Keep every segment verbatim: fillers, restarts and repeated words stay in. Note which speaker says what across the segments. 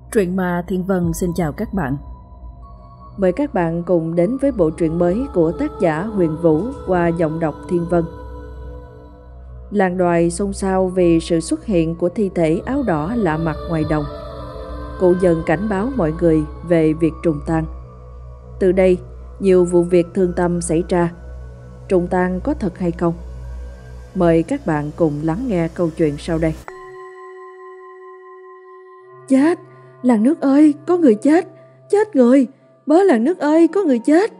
Speaker 1: Truyện ma Thiên Vân xin chào các bạn.
Speaker 2: Mời các bạn cùng đến với bộ truyện mới của tác giả Huyền Vũ qua giọng đọc Thiên Vân. Làng Đoài xôn xao vì sự xuất hiện của thi thể áo đỏ lạ mặt ngoài đồng. Cụ dần cảnh báo mọi người về việc trùng tang. Từ đây, nhiều vụ việc thương tâm xảy ra. Trùng tang có thật hay không? Mời các bạn cùng lắng nghe câu chuyện sau đây.
Speaker 3: Chết! Làng nước ơi, có người chết! Chết người! Bớ làng nước ơi, có người chết!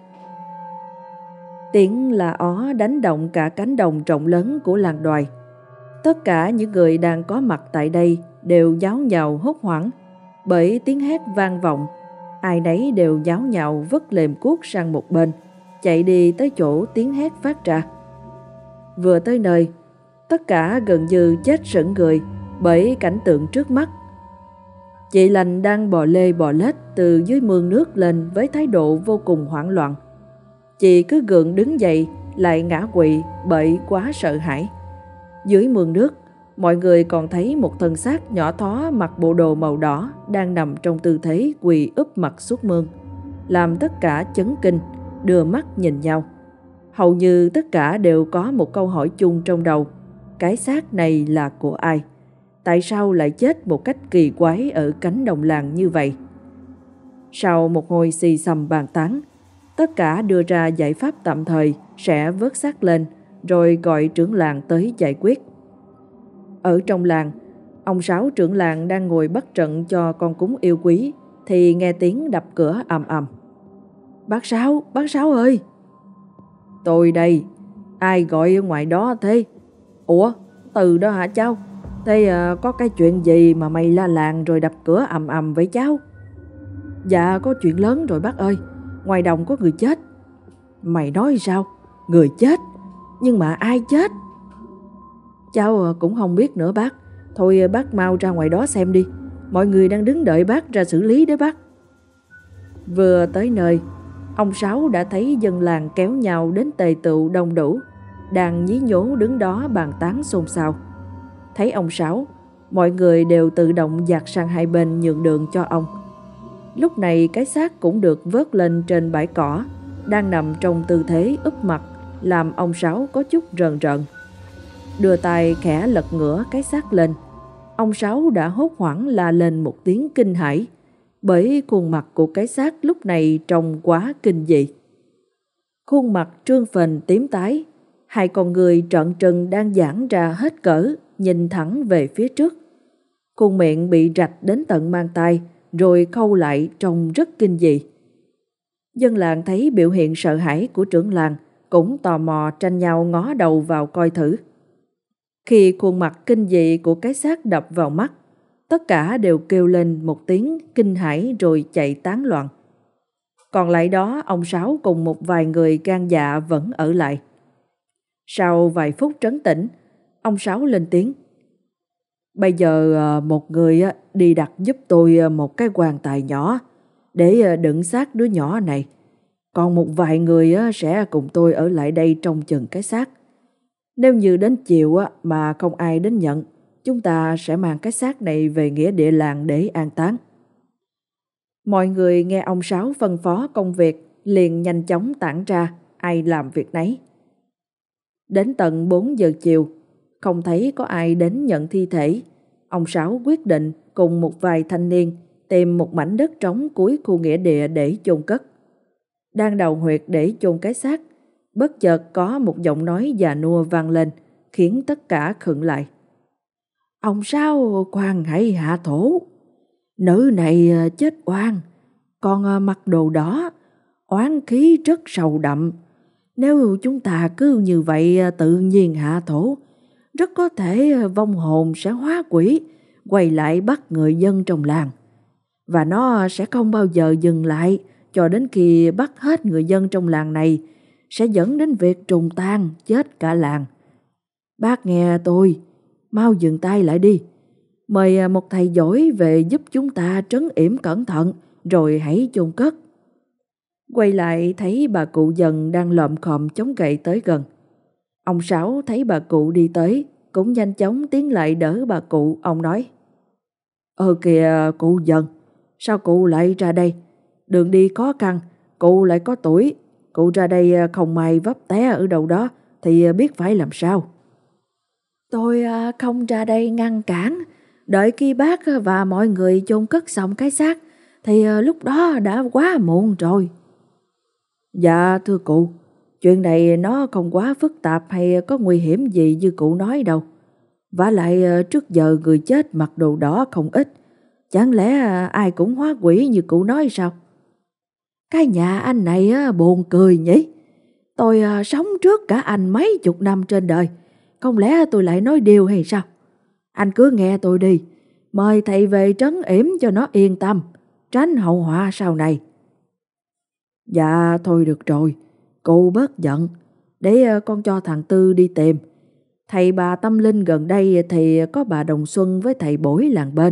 Speaker 2: Tiếng la ó đánh động cả cánh đồng rộng lớn của làng Đoài. Tất cả những người đang có mặt tại đây đều nháo nhào hốt hoảng bởi tiếng hét vang vọng. Ai nấy đều nháo nhào vứt lềm cuốc sang một bên, chạy đi tới chỗ tiếng hét phát ra. Vừa tới nơi, tất cả gần như chết sững người bởi cảnh tượng trước mắt. Chị Lành đang bò lê bò lết từ dưới mương nước lên với thái độ vô cùng hoảng loạn. Chị cứ gượng đứng dậy lại ngã quỵ bởi quá sợ hãi. Dưới mương nước, mọi người còn thấy một thân xác nhỏ thó mặc bộ đồ màu đỏ đang nằm trong tư thế quỳ úp mặt xuống mương, làm tất cả chấn kinh, đưa mắt nhìn nhau. Hầu như tất cả đều có một câu hỏi chung trong đầu: cái xác này là của ai? Tại sao lại chết một cách kỳ quái ở cánh đồng làng như vậy? Sau một hồi xì xầm bàn tán, tất cả đưa ra giải pháp tạm thời sẽ vớt xác lên rồi gọi trưởng làng tới giải quyết. Ở trong làng, ông Sáu trưởng làng đang ngồi bắt trận cho con cúng yêu quý thì nghe tiếng đập cửa ầm ầm.
Speaker 3: Bác Sáu, bác Sáu ơi!
Speaker 2: Tôi đây, ai gọi ở ngoài đó thế? Ủa, Từ đó hả cháu? Thế à, có cái chuyện gì mà mày la làng rồi đập cửa ầm ầm vậy cháu?
Speaker 3: Dạ có chuyện lớn rồi bác ơi, ngoài đồng có người chết.
Speaker 2: Mày nói sao? Người chết? Nhưng mà ai chết?
Speaker 3: Cháu cũng không biết nữa bác. Thôi bác mau ra ngoài đó xem đi. Mọi người đang đứng đợi bác ra xử lý đấy bác.
Speaker 2: Vừa tới nơi, ông Sáu đã thấy dân làng kéo nhau đến tề tựu đông đủ, đang nhí nhố đứng đó bàn tán xôn xao. Thấy ông Sáu, mọi người đều tự động dạt sang hai bên nhường đường cho ông. Lúc này cái xác cũng được vớt lên trên bãi cỏ, đang nằm trong tư thế úp mặt, làm ông Sáu có chút rờn rợn. Đưa tay khẽ lật ngửa cái xác lên, ông Sáu đã hốt hoảng la lên một tiếng kinh hãi, bởi khuôn mặt của cái xác lúc này trông quá kinh dị. Khuôn mặt trương phình tím tái, hai con người trợn trừng đang giãn ra hết cỡ, nhìn thẳng về phía trước. Khuôn miệng bị rạch đến tận mang tai, rồi khâu lại trông rất kinh dị. Dân làng thấy biểu hiện sợ hãi của trưởng làng, cũng tò mò tranh nhau ngó đầu vào coi thử. Khi khuôn mặt kinh dị của cái xác đập vào mắt, tất cả đều kêu lên một tiếng kinh hãi rồi chạy tán loạn. Còn lại đó, ông Sáu cùng một vài người gan dạ vẫn ở lại. Sau vài phút trấn tĩnh, ông Sáu lên tiếng: Bây giờ một người đi đặt giúp tôi một cái quan tài nhỏ để đựng xác đứa nhỏ này. Còn một vài người sẽ cùng tôi ở lại đây trông chừng cái xác. Nếu như đến chiều mà không ai đến nhận, chúng ta sẽ mang cái xác này về nghĩa địa làng để an táng. Mọi người nghe ông Sáu phân phó công việc liền nhanh chóng tản ra, ai làm việc nấy. Đến tận bốn giờ chiều, không thấy có ai đến nhận thi thể. Ông Sáu quyết định cùng một vài thanh niên tìm một mảnh đất trống cuối khu nghĩa địa để chôn cất. Đang đào huyệt để chôn cái xác, bất chợt có một giọng nói già nua vang lên, khiến tất cả khựng lại.
Speaker 3: Ông Sáu khoan hãy hạ thổ. Nữ này chết oan, còn mặc đồ đỏ, oán khí rất sâu đậm. Nếu chúng ta cứ như vậy tự nhiên hạ thổ, rất có thể vong hồn sẽ hóa quỷ, quay lại bắt người dân trong làng. Và nó sẽ không bao giờ dừng lại cho đến khi bắt hết người dân trong làng này, sẽ dẫn đến việc trùng tang chết cả làng. Bác nghe tôi, mau dừng tay lại đi. Mời một thầy giỏi về giúp chúng ta trấn yểm cẩn thận, rồi hãy chôn cất.
Speaker 2: Quay lại thấy bà cụ Dần đang lợm khòm chống gậy tới gần. Ông Sáu thấy bà cụ đi tới, cũng nhanh chóng tiến lại đỡ bà cụ. Ông nói:
Speaker 3: Ờ kìa cụ Dần, sao cụ lại ra đây? Đường đi khó khăn, cụ lại có tuổi, cụ ra đây không may vấp té ở đâu đó thì biết phải làm sao. Tôi không ra đây ngăn cản, đợi khi bác và mọi người chôn cất xong cái xác thì lúc đó đã quá muộn rồi. Dạ thưa cụ, chuyện này nó không quá phức tạp hay có nguy hiểm gì như cụ nói đâu. Vả lại trước giờ người chết mặc đồ đỏ không ít, chẳng lẽ ai cũng hóa quỷ như cụ nói sao? Cái nhà anh này buồn cười nhỉ? Tôi sống trước cả anh mấy chục năm trên đời, không lẽ tôi lại nói điều hay sao? Anh cứ nghe tôi đi, mời thầy về trấn yểm cho nó yên tâm, tránh hậu họa sau này. Dạ thôi được rồi, cụ bớt giận, để con cho thằng Tư đi tìm. Thầy bà tâm linh gần đây thì có bà Đồng Xuân với thầy bói làng bên.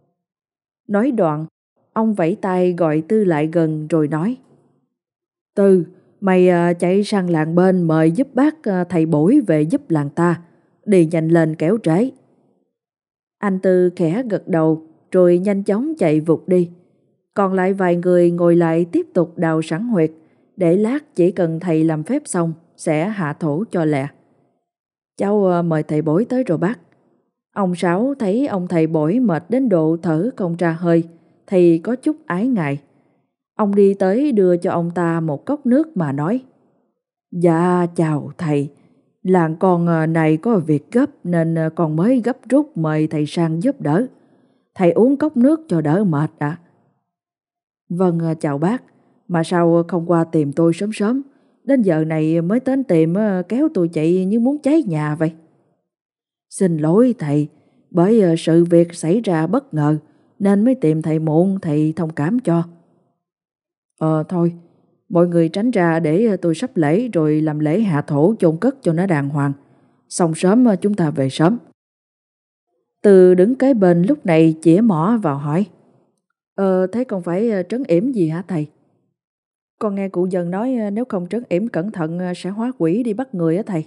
Speaker 3: Nói đoạn, ông vẫy tay gọi Tư lại gần rồi nói: Tư, mày chạy sang làng bên mời giúp bác thầy bói về giúp làng ta, đi nhanh lên kéo trễ. Anh Tư khẽ gật đầu rồi nhanh chóng chạy vụt đi. Còn lại vài người ngồi lại tiếp tục đào sẵn huyệt, để lát chỉ cần thầy làm phép xong sẽ hạ thổ cho lẹ. Cháu mời thầy bói tới rồi bác. Ông Sáu thấy ông thầy bói mệt đến độ thở không ra hơi thì có chút ái ngại. Ông đi tới đưa cho ông ta một cốc nước mà nói: Dạ chào thầy, làng con này có việc gấp nên con mới gấp rút mời thầy sang giúp đỡ. Thầy uống cốc nước cho đỡ mệt ạ. À? Vâng chào bác, mà sao không qua tìm tôi sớm sớm, đến giờ này mới đến tìm, kéo tôi chạy như muốn cháy nhà vậy. Xin lỗi thầy, bởi sự việc xảy ra bất ngờ nên mới tìm thầy muộn, thầy thông cảm cho. Ờ thôi, mọi người tránh ra để tôi sắp lễ rồi làm lễ hạ thổ chôn cất cho nó đàng hoàng. Xong sớm chúng ta về sớm. Từ đứng kế bên lúc này chĩa mỏ vào hỏi: Ờ thế còn phải trấn yểm gì hả thầy? Con nghe cụ dần nói nếu không trấn yểm cẩn thận sẽ hóa quỷ đi bắt người á thầy.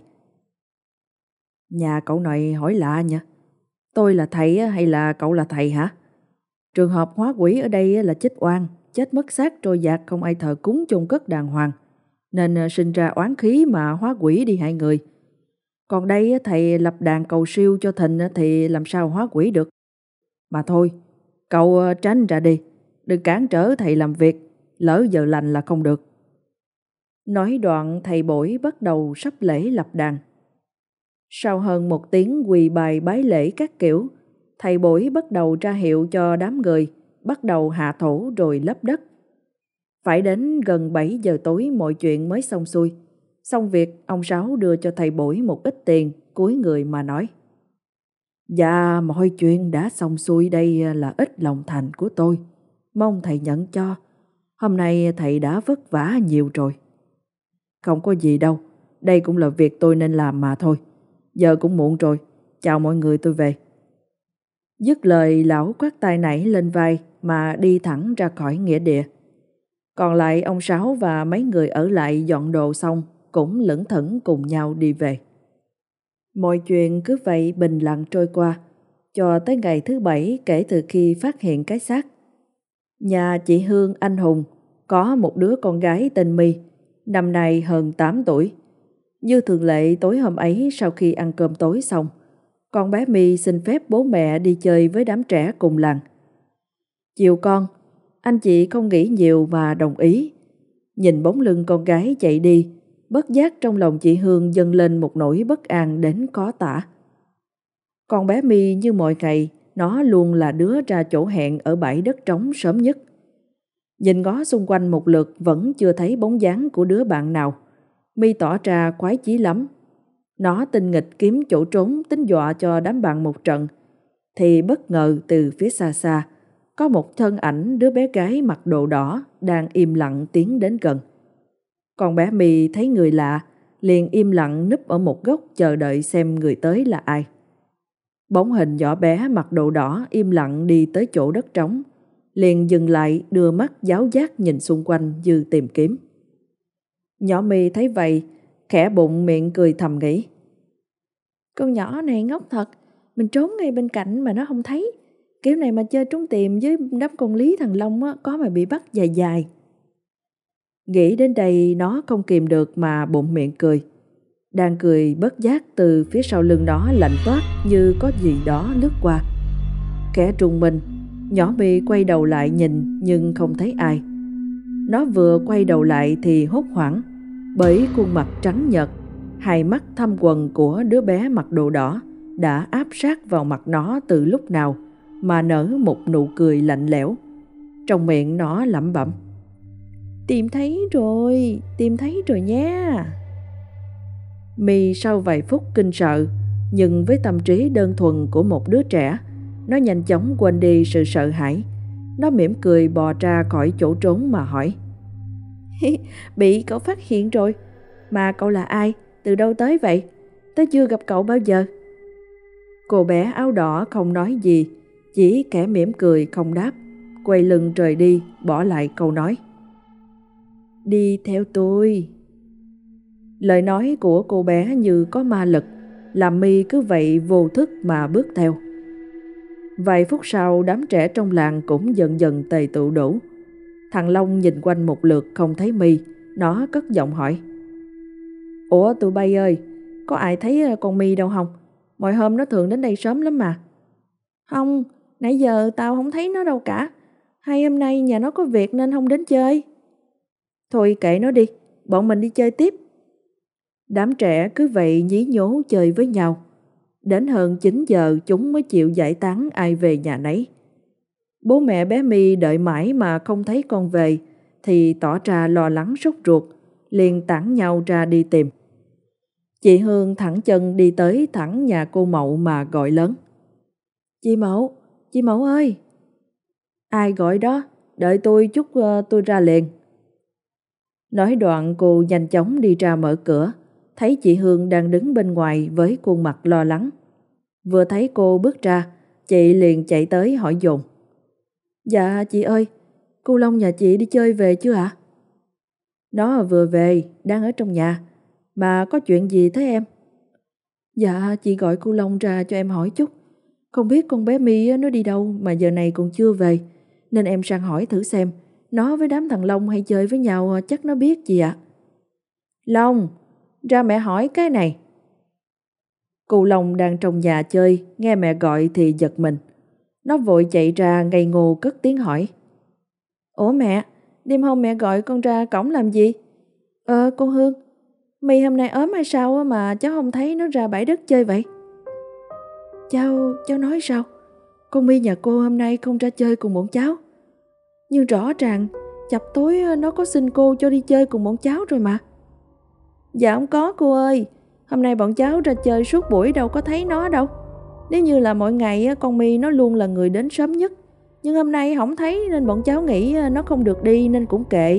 Speaker 3: Nhà cậu này hỏi lạ nhỉ? Tôi là thầy hay là cậu là thầy hả? Trường hợp hóa quỷ ở đây là chết oan, chết mất xác trôi dạt, không ai thờ cúng chôn cất đàng hoàng, nên sinh ra oán khí mà hóa quỷ đi hại người. Còn đây thầy lập đàn cầu siêu cho thịnh thì làm sao hóa quỷ được. Mà thôi, cậu tránh ra đi, đừng cản trở thầy làm việc, lỡ giờ lành là không được. Nói đoạn thầy bói bắt đầu sắp lễ lập đàn. Sau hơn một tiếng quỳ bài bái lễ các kiểu, thầy bói bắt đầu ra hiệu cho đám người, bắt đầu hạ thổ rồi lấp đất. Phải đến gần bảy giờ tối mọi chuyện mới xong xuôi. Xong việc, ông Sáu đưa cho thầy bói một ít tiền, cúi người mà nói: Dạ, mọi chuyện đã xong xuôi, đây là ít lòng thành của tôi, mong thầy nhận cho. Hôm nay thầy đã vất vả nhiều rồi. Không có gì đâu, đây cũng là việc tôi nên làm mà thôi. Giờ cũng muộn rồi, chào mọi người, tôi về. Dứt lời, lão khoác tay nảy lên vai mà đi thẳng ra khỏi nghĩa địa. Còn lại ông Sáu và mấy người ở lại dọn đồ xong cũng lững thững cùng nhau đi về. Mọi chuyện cứ vậy bình lặng trôi qua, cho tới ngày thứ bảy kể từ khi phát hiện cái xác. Nhà chị Hương anh hùng có một đứa con gái tên My, năm nay hơn tám tuổi. Như thường lệ tối hôm ấy sau khi ăn cơm tối xong, con bé My xin phép bố mẹ đi chơi với đám trẻ cùng làng. Chiều con, anh chị không nghĩ nhiều mà đồng ý. Nhìn bóng lưng con gái chạy đi, bất giác trong lòng chị Hương dâng lên một nỗi bất an đến khó tả. Con bé My như mọi ngày, nó luôn là đứa ra chỗ hẹn ở bãi đất trống sớm nhất. Nhìn ngó xung quanh một lượt vẫn chưa thấy bóng dáng của đứa bạn nào. My tỏ ra khoái chí lắm. Nó tinh nghịch kiếm chỗ trốn tính dọa cho đám bạn một trận. Thì bất ngờ từ phía xa xa, có một thân ảnh đứa bé gái mặc đồ đỏ đang im lặng tiến đến gần. Con bé My thấy người lạ, liền im lặng núp ở một góc chờ đợi xem người tới là ai. Bóng hình nhỏ bé mặc đồ đỏ im lặng đi tới chỗ đất trống, liền dừng lại đưa mắt giáo giác nhìn xung quanh như tìm kiếm. Nhỏ My thấy vậy, khẽ bụng miệng cười thầm nghĩ: Con nhỏ này ngốc thật, mình trốn ngay bên cạnh mà nó không thấy,
Speaker 2: Kiểu này mà chơi trốn tìm với đám con Lý thằng Long á, có mà bị bắt dài dài.
Speaker 3: Nghĩ đến đây nó không kìm được mà bụng miệng cười. Đang cười bất giác từ phía sau lưng nó lạnh toát như có gì đó lướt qua. Kẻ trùng mình, nhỏ My quay đầu lại nhìn nhưng không thấy ai. Nó vừa quay đầu lại thì hốt hoảng bởi khuôn mặt trắng nhợt, hai mắt thâm quầng của đứa bé mặc đồ đỏ đã áp sát vào mặt nó từ lúc nào mà nở một nụ cười lạnh lẽo. Trong miệng nó lẩm bẩm:
Speaker 2: Tìm thấy rồi, tìm thấy rồi nha.
Speaker 3: My sau vài phút kinh sợ, nhưng với tâm trí đơn thuần của một đứa trẻ, nó nhanh chóng quên đi sự sợ hãi. Nó mỉm cười bò ra khỏi chỗ trốn mà hỏi:
Speaker 2: Bị cậu phát hiện rồi. Mà cậu là ai? Từ đâu tới vậy? Tớ chưa gặp cậu bao giờ.
Speaker 3: Cô bé áo đỏ không nói gì, chỉ khẽ mỉm cười không đáp, quay lưng rời đi, bỏ lại câu nói:
Speaker 2: Đi theo tôi.
Speaker 3: Lời nói của cô bé như có ma lực, làm My cứ vậy vô thức mà bước theo. Vài phút sau, đám trẻ trong làng cũng dần dần tề tụ đủ. Thằng Long nhìn quanh một lượt không thấy My, nó cất giọng hỏi:
Speaker 2: Ủa tụi bay ơi, có ai thấy con My đâu không? Mọi hôm nó thường đến đây sớm lắm mà. Không, nãy giờ tao không thấy nó đâu cả. Hay hôm nay nhà nó có việc nên không đến chơi?
Speaker 3: Thôi kệ nó đi, bọn mình đi chơi tiếp. Đám trẻ cứ vậy nhí nhố chơi với nhau. Đến hơn chín giờ chúng mới chịu giải tán ai về nhà nấy. Bố mẹ bé My đợi mãi mà không thấy con về thì tỏ ra lo lắng sốt ruột, liền tản nhau ra đi tìm. Chị Hương thẳng chân đi tới thẳng nhà cô Mậu mà gọi lớn:
Speaker 2: Chị Mậu, chị Mậu ơi!
Speaker 3: Ai gọi đó? Đợi tôi chút, uh, tôi ra liền. Nói đoạn cô nhanh chóng đi ra mở cửa, thấy chị Hương đang đứng bên ngoài với khuôn mặt lo lắng. Vừa thấy cô bước ra, chị liền chạy tới hỏi dồn:
Speaker 2: Dạ chị ơi, cô Long nhà chị đi chơi về chưa ạ? À?
Speaker 3: Nó vừa về, đang ở trong nhà. Mà có chuyện gì thế em?
Speaker 2: Dạ chị gọi cô Long ra cho em hỏi chút. Không biết con bé My nó đi đâu mà giờ này còn chưa về, nên em sang hỏi thử xem nó với đám thằng Long hay chơi với nhau, chắc nó biết gì ạ. À?
Speaker 3: Long, ra mẹ hỏi cái này. Cô Long đang trong nhà chơi, nghe mẹ gọi thì giật mình. Nó vội chạy ra ngây ngô cất tiếng hỏi:
Speaker 2: Ủa mẹ, đêm hôm mẹ gọi con ra cổng làm gì? Ờ cô Hương, My hôm nay ốm hay sao mà cháu không thấy nó ra bãi đất chơi vậy? Cháu, cháu nói sao? Con My nhà cô hôm nay không ra chơi cùng bọn cháu. Nhưng rõ ràng chập tối nó có xin cô cho đi chơi cùng bọn cháu rồi mà. Dạ không có cô ơi, hôm nay bọn cháu ra chơi suốt buổi đâu có thấy nó đâu. Nếu như là mọi ngày con My nó luôn là người đến sớm nhất, nhưng hôm nay không thấy nên bọn cháu nghĩ nó không được đi nên cũng kệ.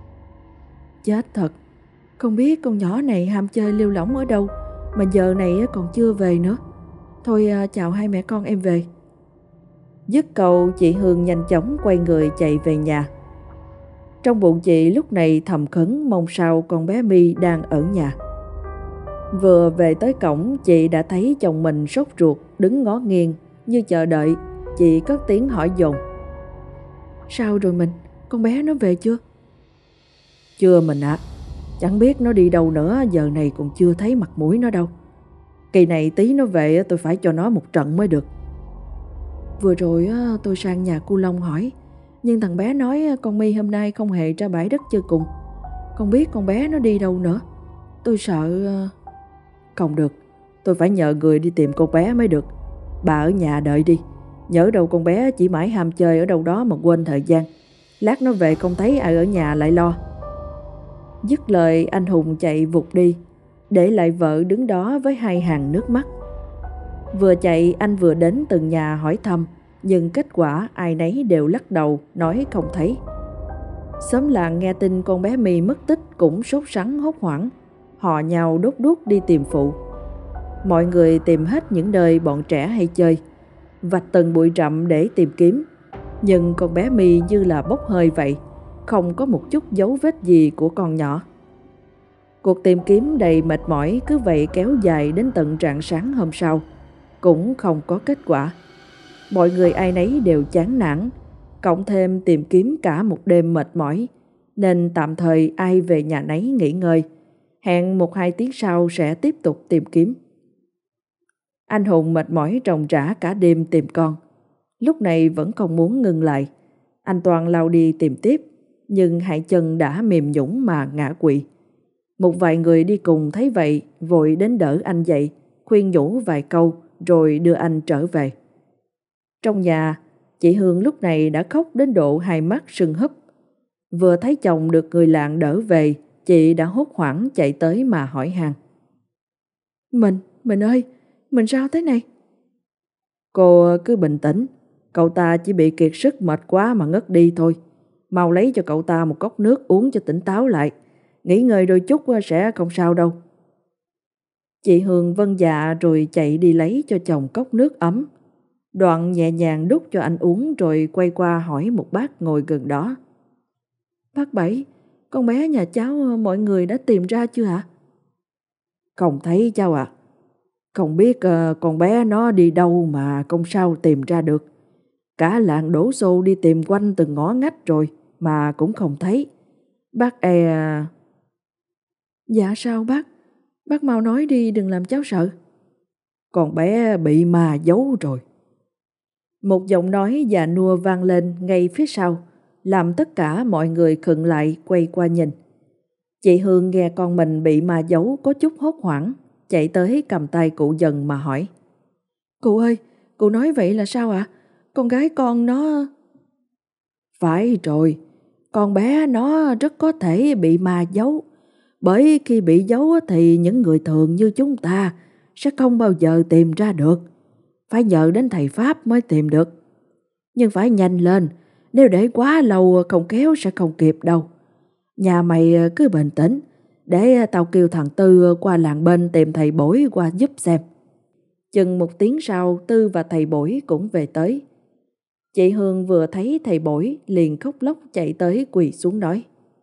Speaker 2: Chết thật, không biết con nhỏ này ham chơi lêu lỏng ở đâu mà giờ này còn chưa về nữa. Thôi chào hai mẹ con em về.
Speaker 3: Dứt câu, chị Hương nhanh chóng quay người chạy về nhà. Trong bụng chị lúc này thầm khấn mong sao con bé My đang ở nhà. Vừa về tới cổng, chị đã thấy chồng mình sốt ruột đứng ngó nghiêng như chờ đợi. Chị cất tiếng hỏi dồn:
Speaker 2: Sao rồi mình, con bé nó về chưa?
Speaker 3: Chưa mình ạ. À. Chẳng biết nó đi đâu nữa, giờ này còn chưa thấy mặt mũi nó đâu. Kỳ này tí nó về tôi phải cho nó một trận mới được.
Speaker 2: Vừa rồi tôi sang nhà cô Long hỏi, nhưng thằng bé nói con My hôm nay không hề ra bãi đất chơi cùng. Không biết con bé nó đi đâu nữa. Tôi sợ...
Speaker 3: Không được, tôi phải nhờ người đi tìm con bé mới được. Bà ở nhà đợi đi. Nhỡ đâu con bé chỉ mãi ham chơi ở đâu đó mà quên thời gian. Lát nó về không thấy ai ở nhà lại lo. Dứt lời anh Hùng chạy vụt đi, để lại vợ đứng đó với hai hàng nước mắt. Vừa chạy anh vừa đến từng nhà hỏi thăm, nhưng kết quả ai nấy đều lắc đầu nói không thấy. Xóm làng nghe tin con bé My mất tích cũng sốt sắng hốt hoảng, họ nhau đốt đuốc đi tìm phụ. Mọi người tìm hết những nơi bọn trẻ hay chơi, vạch từng bụi rậm để tìm kiếm, nhưng con bé My như là bốc hơi vậy, không có một chút dấu vết gì của con nhỏ. Cuộc tìm kiếm đầy mệt mỏi cứ vậy kéo dài đến tận rạng sáng hôm sau, cũng không có kết quả.
Speaker 2: Mọi người ai nấy đều chán nản, cộng thêm tìm kiếm cả một đêm mệt mỏi, nên tạm thời ai về nhà nấy nghỉ ngơi, hẹn một hai tiếng sau sẽ tiếp tục tìm kiếm. Anh Hùng mệt mỏi ròng rã cả đêm tìm con, lúc này vẫn không muốn ngừng lại. Anh Toàn lao đi tìm tiếp, nhưng hai chân đã mềm nhũn mà ngã quỵ. Một vài người đi cùng thấy vậy vội đến đỡ anh dậy, khuyên nhủ vài câu rồi đưa anh trở về. Trong nhà, chị Hương lúc này đã khóc đến độ hai mắt sưng húp. Vừa thấy chồng được người làng đỡ về, chị đã hốt hoảng chạy tới mà hỏi han. Mình, mình ơi, mình sao thế này? Cô cứ bình tĩnh, cậu ta chỉ bị kiệt sức mệt quá mà ngất đi thôi. Mau lấy cho cậu ta một cốc nước uống cho tỉnh táo lại. Nghỉ ngơi đôi chút sẽ không sao đâu. Chị Hương vâng dạ rồi chạy đi lấy cho chồng cốc nước ấm. Đoạn nhẹ nhàng đút cho anh uống rồi quay qua hỏi một bác ngồi gần đó. Bác Bảy, con bé nhà cháu mọi người đã tìm ra chưa ạ? Không thấy cháu ạ. À. Không biết uh, con bé nó đi đâu mà không sao tìm ra được. Cả làng đổ xô đi tìm quanh từng ngõ ngách rồi mà cũng không thấy. Bác e... Dạ sao bác? Bác mau nói đi, đừng làm cháu sợ. Con bé bị ma giấu rồi. Một giọng nói già nua vang lên ngay phía sau, làm tất cả mọi người khựng lại quay qua nhìn. Chị Hương nghe con mình bị ma giấu có chút hốt hoảng, chạy tới cầm tay cụ Dần mà hỏi. Cụ ơi, cụ nói vậy là sao ạ? À? Con gái con nó... Phải rồi, con bé nó rất có thể bị ma giấu. Bởi khi bị giấu thì những người thường như chúng ta sẽ không bao giờ tìm ra được. Phải nhờ đến thầy Pháp mới tìm được. Nhưng phải nhanh lên, nếu để quá lâu không kéo sẽ không kịp đâu. Nhà mày cứ bình tĩnh, để tao kêu thằng Tư qua làng bên tìm thầy Bổi qua giúp xem. Chừng một tiếng sau, Tư và thầy Bổi cũng về tới. Chị Hương vừa thấy thầy Bổi liền khóc lóc chạy tới quỳ xuống nói.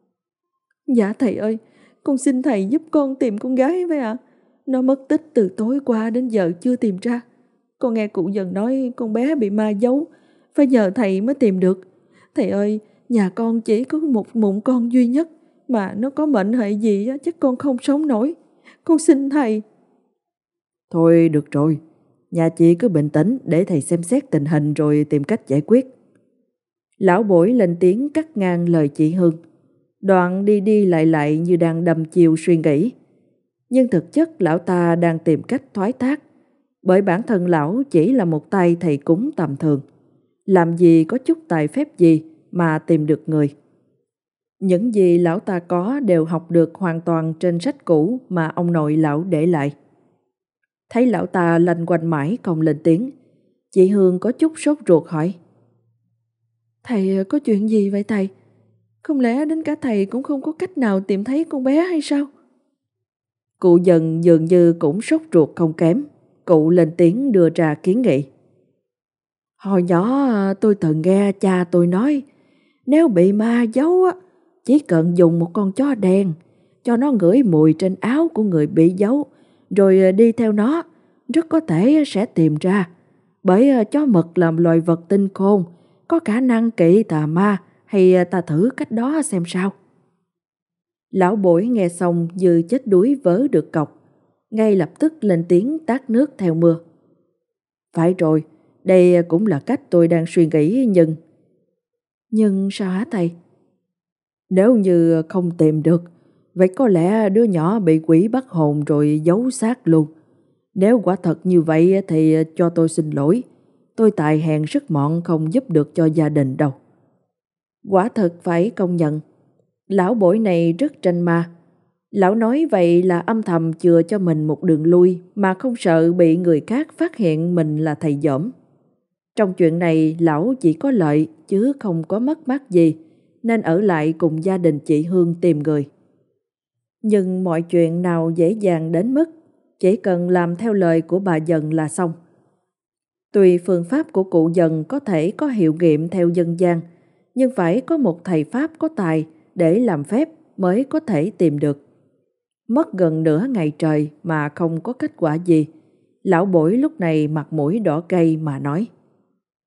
Speaker 2: Dạ thầy ơi, con xin thầy giúp con tìm con gái với ạ. À. Nó mất tích từ tối qua đến giờ chưa tìm ra. Con nghe cụ Dần nói con bé bị ma giấu, phải nhờ thầy mới tìm được. Thầy ơi, nhà con chỉ có một mụn con duy nhất, mà nó có mệnh hệ gì chắc con không sống nổi. Con xin thầy. Thôi được rồi, nhà chị cứ bình tĩnh để thầy xem xét tình hình rồi tìm cách giải quyết. Lão Bổi lên tiếng cắt ngang lời chị Hương. Đoạn đi đi lại lại như đang đâm chiều suy nghĩ. Nhưng thực chất lão ta đang tìm cách thoái thác, bởi bản thân lão chỉ là một tay thầy cúng tầm thường. Làm gì có chút tài phép gì mà tìm được người. Những gì lão ta có đều học được hoàn toàn trên sách cũ mà ông nội lão để lại. Thấy lão ta lanh quanh mãi không lên tiếng, chị Hương có chút sốt ruột hỏi. Thầy có chuyện gì vậy thầy? Không lẽ đến cả thầy cũng không có cách nào tìm thấy con bé hay sao? Cụ Dần dường như cũng sốt ruột không kém. Cụ lên tiếng đưa ra kiến nghị. Hồi nhỏ tôi từng nghe cha tôi nói, nếu bị ma giấu chỉ cần dùng một con chó đen, cho nó ngửi mùi trên áo của người bị giấu, rồi đi theo nó, rất có thể sẽ tìm ra. Bởi chó mực là loài vật tinh khôn, có khả năng kỵ tà ma, hay ta thử cách đó xem sao. Lão Bổi nghe xong như chết đuối vớ được cọc, ngay lập tức lên tiếng tát nước theo mưa. Phải rồi, đây cũng là cách tôi đang suy nghĩ nhưng... Nhưng sao hả thầy? Nếu như không tìm được, vậy có lẽ đứa nhỏ bị quỷ bắt hồn rồi giấu xác luôn. Nếu quả thật như vậy thì cho tôi xin lỗi. Tôi tài hèn sức mọn không giúp được cho gia đình đâu. Quả thật phải công nhận, lão Bổi này rất tranh ma. Lão nói vậy là âm thầm chừa cho mình một đường lui mà không sợ bị người khác phát hiện mình là thầy dỏm. Trong chuyện này lão chỉ có lợi chứ không có mất mát gì, nên ở lại cùng gia đình chị Hương tìm người. Nhưng mọi chuyện nào dễ dàng đến mức chỉ cần làm theo lời của bà Dần là xong. Tuy phương pháp của cụ Dần có thể có hiệu nghiệm theo dân gian, nhưng phải có một thầy Pháp có tài để làm phép mới có thể tìm được. Mất gần nửa ngày trời mà không có kết quả gì. Lão Bổi lúc này mặt mũi đỏ cay mà nói.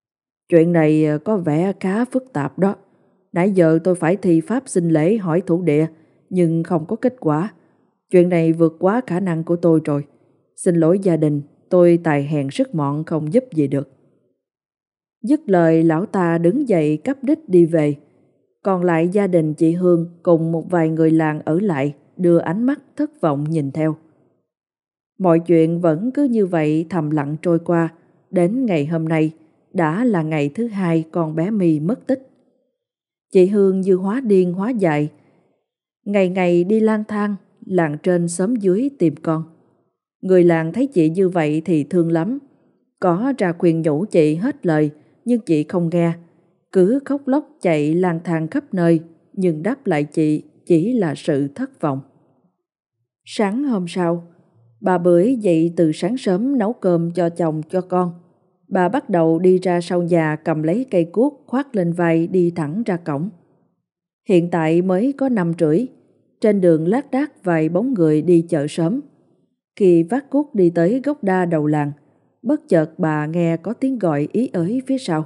Speaker 3: Chuyện này có vẻ khá phức tạp đó. Nãy giờ tôi phải thi pháp xin lễ hỏi thổ địa, nhưng không có kết quả. Chuyện này vượt quá khả năng của tôi rồi. Xin lỗi gia đình, tôi tài hèn sức mọn không giúp gì được. Dứt lời, lão ta đứng dậy cắp đích đi về. Còn lại gia đình chị Hương cùng một vài người làng ở lại đưa ánh mắt thất vọng nhìn theo. Mọi chuyện vẫn cứ như vậy thầm lặng trôi qua. Đến ngày hôm nay đã là ngày thứ hai con bé My mất tích. Chị Hương như hóa điên hóa dại, ngày ngày đi lang thang làng trên xóm dưới tìm con. Người làng thấy chị như vậy thì thương lắm, có ra khuyên nhủ chị hết lời, nhưng chị không nghe, cứ khóc lóc chạy lang thang khắp nơi, nhưng đáp lại chị chỉ là sự thất vọng. Sáng hôm sau, bà Bưởi dậy từ sáng sớm nấu cơm cho chồng cho con. Bà bắt đầu đi ra sau nhà cầm lấy cây cuốc khoác lên vai đi thẳng ra cổng. Hiện tại mới có năm rưỡi, trên đường lác đác vài bóng người đi chợ sớm. Khi vác cuốc đi tới gốc đa đầu làng, bất chợt bà nghe có tiếng gọi ý ới phía sau.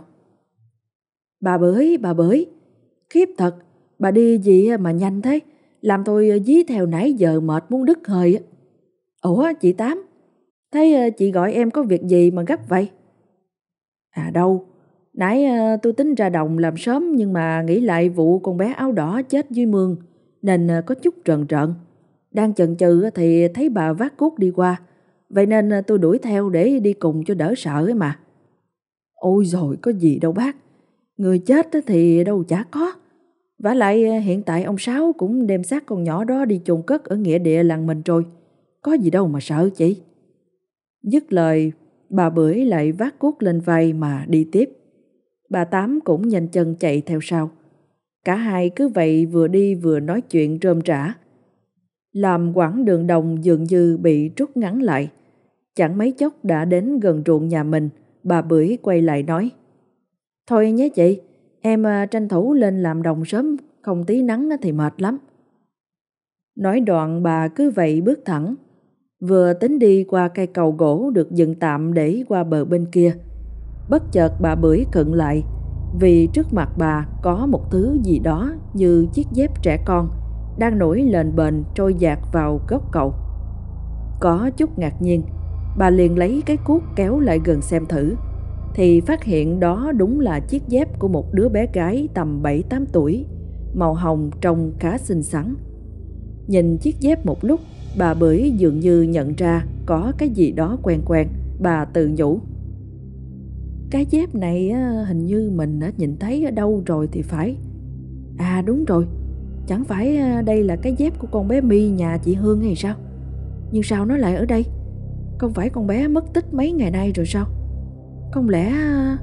Speaker 3: Bà Bưởi, bà Bưởi, khiếp thật, bà đi gì mà nhanh thế, làm tôi dí theo nãy giờ mệt muốn đứt hơi. Ủa chị Tám, thấy chị gọi em có việc gì mà gấp vậy? À đâu, nãy tôi tính ra đồng làm sớm nhưng mà nghĩ lại vụ con bé áo đỏ chết dưới mương nên có chút rờn rợn. Đang chần chừ thì thấy bà vác cuốc đi qua, vậy nên tôi đuổi theo để đi cùng cho đỡ sợ ấy mà. Ôi rồi có gì đâu bác, người chết thì đâu chả có. Vả lại hiện tại ông Sáu cũng đem xác con nhỏ đó đi chôn cất ở nghĩa địa làng mình rồi, có gì đâu mà sợ chị. Dứt lời, bà Bưởi lại vác cuốc lên vai mà đi tiếp. Bà Tám cũng nhanh chân chạy theo sau. Cả hai cứ vậy vừa đi vừa nói chuyện rôm rả, làm quãng đường đồng dường như bị rút ngắn lại. Chẳng mấy chốc đã đến gần ruộng nhà mình, bà Bưởi quay lại nói: Thôi nhé chị, em tranh thủ lên làm đồng sớm, không tí nắng thì mệt lắm. Nói đoạn bà cứ vậy bước thẳng. Vừa tính đi qua cây cầu gỗ được dựng tạm để qua bờ bên kia, bất chợt bà Bưởi khựng lại, vì trước mặt bà có một thứ gì đó như chiếc dép trẻ con đang nổi lềnh bềnh trôi dạt vào gốc cầu. Có chút ngạc nhiên, bà liền lấy cái cuốc kéo lại gần xem thử, thì phát hiện đó đúng là chiếc dép của một đứa bé gái tầm bảy tám tuổi, màu hồng trông khá xinh xắn. Nhìn chiếc dép một lúc, bà Bưởi dường như nhận ra có cái gì đó quen quen. Bà tự nhủ: Cái dép này hình như mình đã nhìn thấy ở đâu rồi thì phải. À đúng rồi, chẳng phải đây là cái dép của con bé My nhà chị Hương hay sao? Nhưng sao nó lại ở đây? Không phải con bé mất tích mấy ngày nay rồi sao? Không lẽ...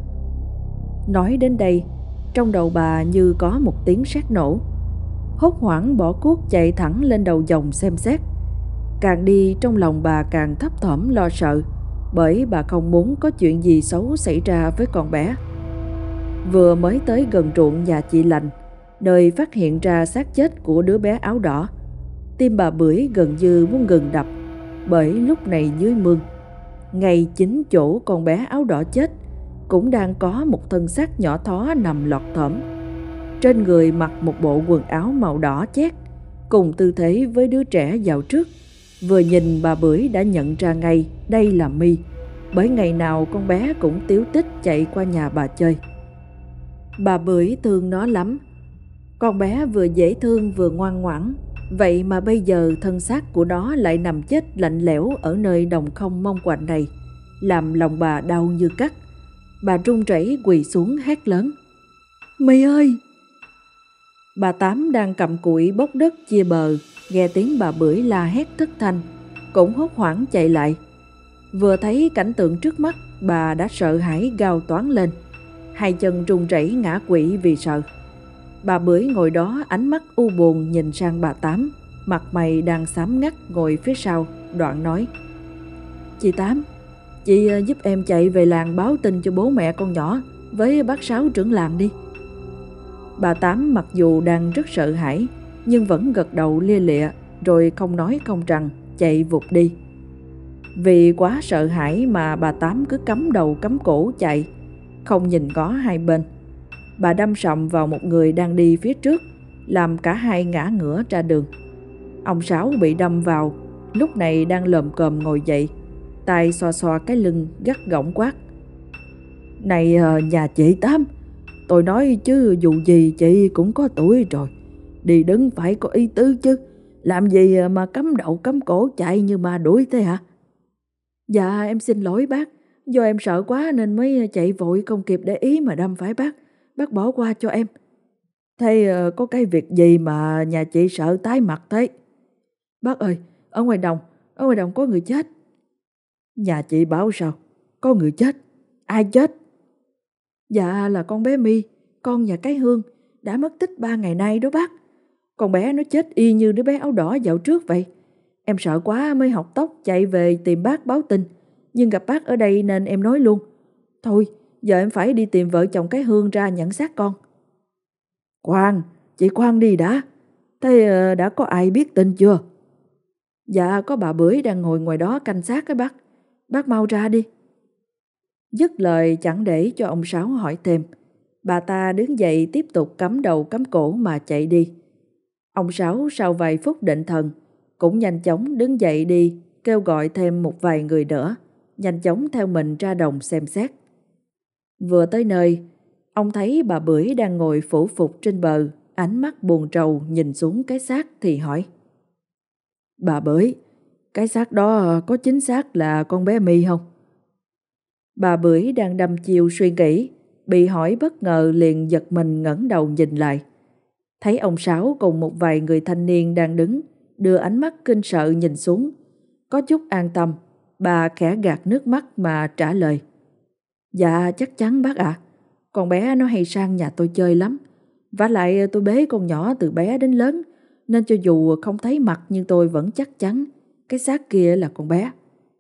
Speaker 3: Nói đến đây, trong đầu bà như có một tiếng sét nổ. Hốt hoảng bỏ cuốc chạy thẳng lên đầu dòng xem xét. Càng đi trong lòng bà càng thấp thỏm lo sợ, bởi bà không muốn có chuyện gì xấu xảy ra với con bé. Vừa mới tới gần ruộng nhà chị Lành, nơi phát hiện ra xác chết của đứa bé áo đỏ, tim bà Bưởi gần như muốn ngừng đập, bởi lúc này dưới mương, ngay chính chỗ con bé áo đỏ chết, cũng đang có một thân xác nhỏ thó nằm lọt thỏm. Trên người mặc một bộ quần áo màu đỏ chét, cùng tư thế với đứa trẻ vào trước. Vừa nhìn bà Bưởi đã nhận ra ngay đây là My, bởi ngày nào con bé cũng tíu tích chạy qua nhà bà chơi. Bà Bưởi thương nó lắm. Con bé vừa dễ thương vừa ngoan ngoãn, vậy mà bây giờ thân xác của nó lại nằm chết lạnh lẽo ở nơi đồng không mong quạnh này, làm lòng bà đau như cắt. Bà run rẩy quỳ xuống hét lớn: My ơi! Bà Tám đang cầm cụi bốc đất chia bờ, nghe tiếng bà Bưởi la hét thất thanh, cũng hốt hoảng chạy lại. Vừa thấy cảnh tượng trước mắt, bà đã sợ hãi gào toáng lên, hai chân run rẩy ngã quỵ vì sợ. Bà Bưởi ngồi đó ánh mắt u buồn nhìn sang bà Tám, mặt mày đang xám ngắt ngồi phía sau, đoạn nói: Chị Tám, chị giúp em chạy về làng báo tin cho bố mẹ con nhỏ với bác Sáu trưởng làng đi. Bà Tám mặc dù đang rất sợ hãi, nhưng vẫn gật đầu lia lịa, rồi không nói không rằng chạy vụt đi. Vì quá sợ hãi mà bà Tám cứ cắm đầu cắm cổ chạy.
Speaker 2: không nhìn ngó hai bên. Bà đâm sầm vào một người đang đi phía trước, làm cả hai ngã ngửa ra đường. Ông Sáu bị đâm vào, lúc này đang lồm cồm ngồi dậy, tay xoa xoa cái lưng gắt gỏng quát: "Này nhà chị Tám, tôi nói chứ dù gì chị cũng có tuổi rồi, đi đứng phải có ý tứ chứ, làm gì mà cắm đầu cắm cổ chạy như ma đuổi thế hả?"
Speaker 3: "Dạ em xin lỗi bác, do em sợ quá nên mới chạy vội không kịp để ý mà đâm phải bác, bác bỏ qua cho em."
Speaker 2: "Thế có cái việc gì mà nhà chị sợ tái mặt thế?"
Speaker 3: "Bác ơi, ở ngoài đồng, ở ngoài đồng có người chết."
Speaker 2: "Nhà chị bảo sao? Có người chết? Ai chết?"
Speaker 3: "Dạ là con bé My, con nhà cái Hương, đã mất tích ba ngày nay đó bác. Con bé nó chết y như đứa bé áo đỏ dạo trước vậy. Em sợ quá mới học tốc chạy về tìm bác báo tin, nhưng gặp bác ở đây nên em nói luôn. Thôi, giờ em phải đi tìm vợ chồng cái Hương ra nhận xác con."
Speaker 2: "Khoan, chị khoan đi đã. Thế đã có ai biết tin chưa?"
Speaker 3: "Dạ có bà Bưởi đang ngồi ngoài đó canh xác cái bác. Bác mau ra đi."
Speaker 2: Dứt lời chẳng để cho ông Sáu hỏi thêm, bà ta đứng dậy tiếp tục cắm đầu cắm cổ mà chạy đi. Ông Sáu sau vài phút định thần cũng nhanh chóng đứng dậy đi, kêu gọi thêm một vài người nữa, nhanh chóng theo mình ra đồng xem xét. Vừa tới nơi, ông thấy bà Bưởi đang ngồi phủ phục trên bờ, ánh mắt buồn rầu nhìn xuống cái xác thì hỏi: "Bà Bưởi, cái xác đó có chính xác là con bé My không?" Bà Bưởi đang đăm chiêu suy nghĩ, bị hỏi bất ngờ liền giật mình ngẩng đầu nhìn lại. Thấy ông Sáu cùng một vài người thanh niên đang đứng, đưa ánh mắt kinh sợ nhìn xuống. Có chút an tâm, bà khẽ gạt nước mắt mà trả lời: "Dạ chắc chắn bác ạ. Con bé nó hay sang nhà tôi chơi lắm. Vả lại tôi bế con nhỏ từ bé đến lớn, nên cho dù không thấy mặt nhưng tôi vẫn chắc chắn cái xác kia là con bé."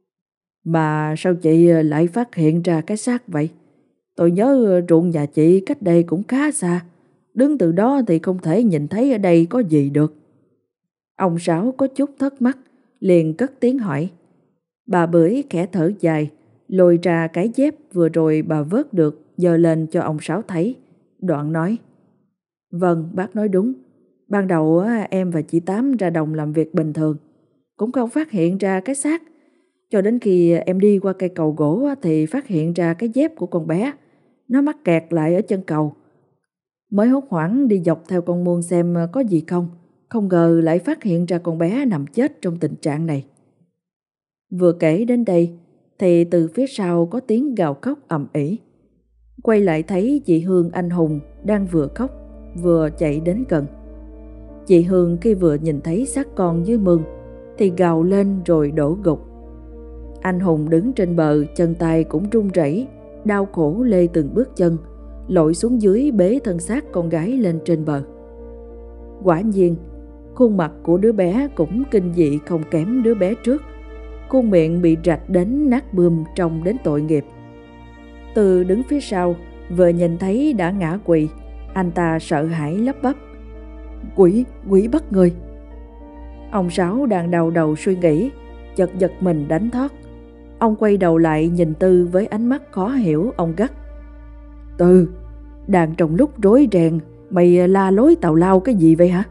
Speaker 2: "Mà sao chị lại phát hiện ra cái xác vậy? Tôi nhớ ruộng nhà chị cách đây cũng khá xa, đứng từ đó thì không thể nhìn thấy ở đây có gì được." Ông Sáu có chút thắc mắc, liền cất tiếng hỏi. Bà Bưởi khẽ thở dài, lôi ra cái dép vừa rồi bà vớt được giơ lên cho ông Sáu thấy, đoạn nói: "Vâng, bác nói đúng. Ban đầu em và chị Tám ra đồng làm việc bình thường, cũng không phát hiện ra cái xác. Cho đến khi em đi qua cây cầu gỗ thì phát hiện ra cái dép của con bé, nó mắc kẹt lại ở chân cầu. Mới hốt hoảng đi dọc theo con mương xem có gì không, không ngờ lại phát hiện ra con bé nằm chết trong tình trạng này." Vừa kể đến đây thì từ phía sau có tiếng gào khóc ầm ĩ. Quay lại thấy chị Hương anh hùng đang vừa khóc vừa chạy đến gần. Chị Hương khi vừa nhìn thấy xác con dưới mương thì gào lên rồi đổ gục. Anh Hùng đứng trên bờ, chân tay cũng run rẩy, đau khổ lê từng bước chân, lội xuống dưới bế thân xác con gái lên trên bờ. Quả nhiên, khuôn mặt của đứa bé cũng kinh dị không kém đứa bé trước. Khuôn miệng bị rạch đến nát bươm trông đến tội nghiệp. Từ đứng phía sau, vừa nhìn thấy đã ngã quỵ, anh ta sợ hãi lắp bắp: "Quỷ, quỷ bắt người." Ông Sáu đang đau đầu suy nghĩ, chợt giật mình đánh thoát. Ông quay đầu lại nhìn Tư với ánh mắt khó hiểu, ông gắt: "Tư, đang trong lúc rối ren, mày la lối tào lao cái gì vậy hả?"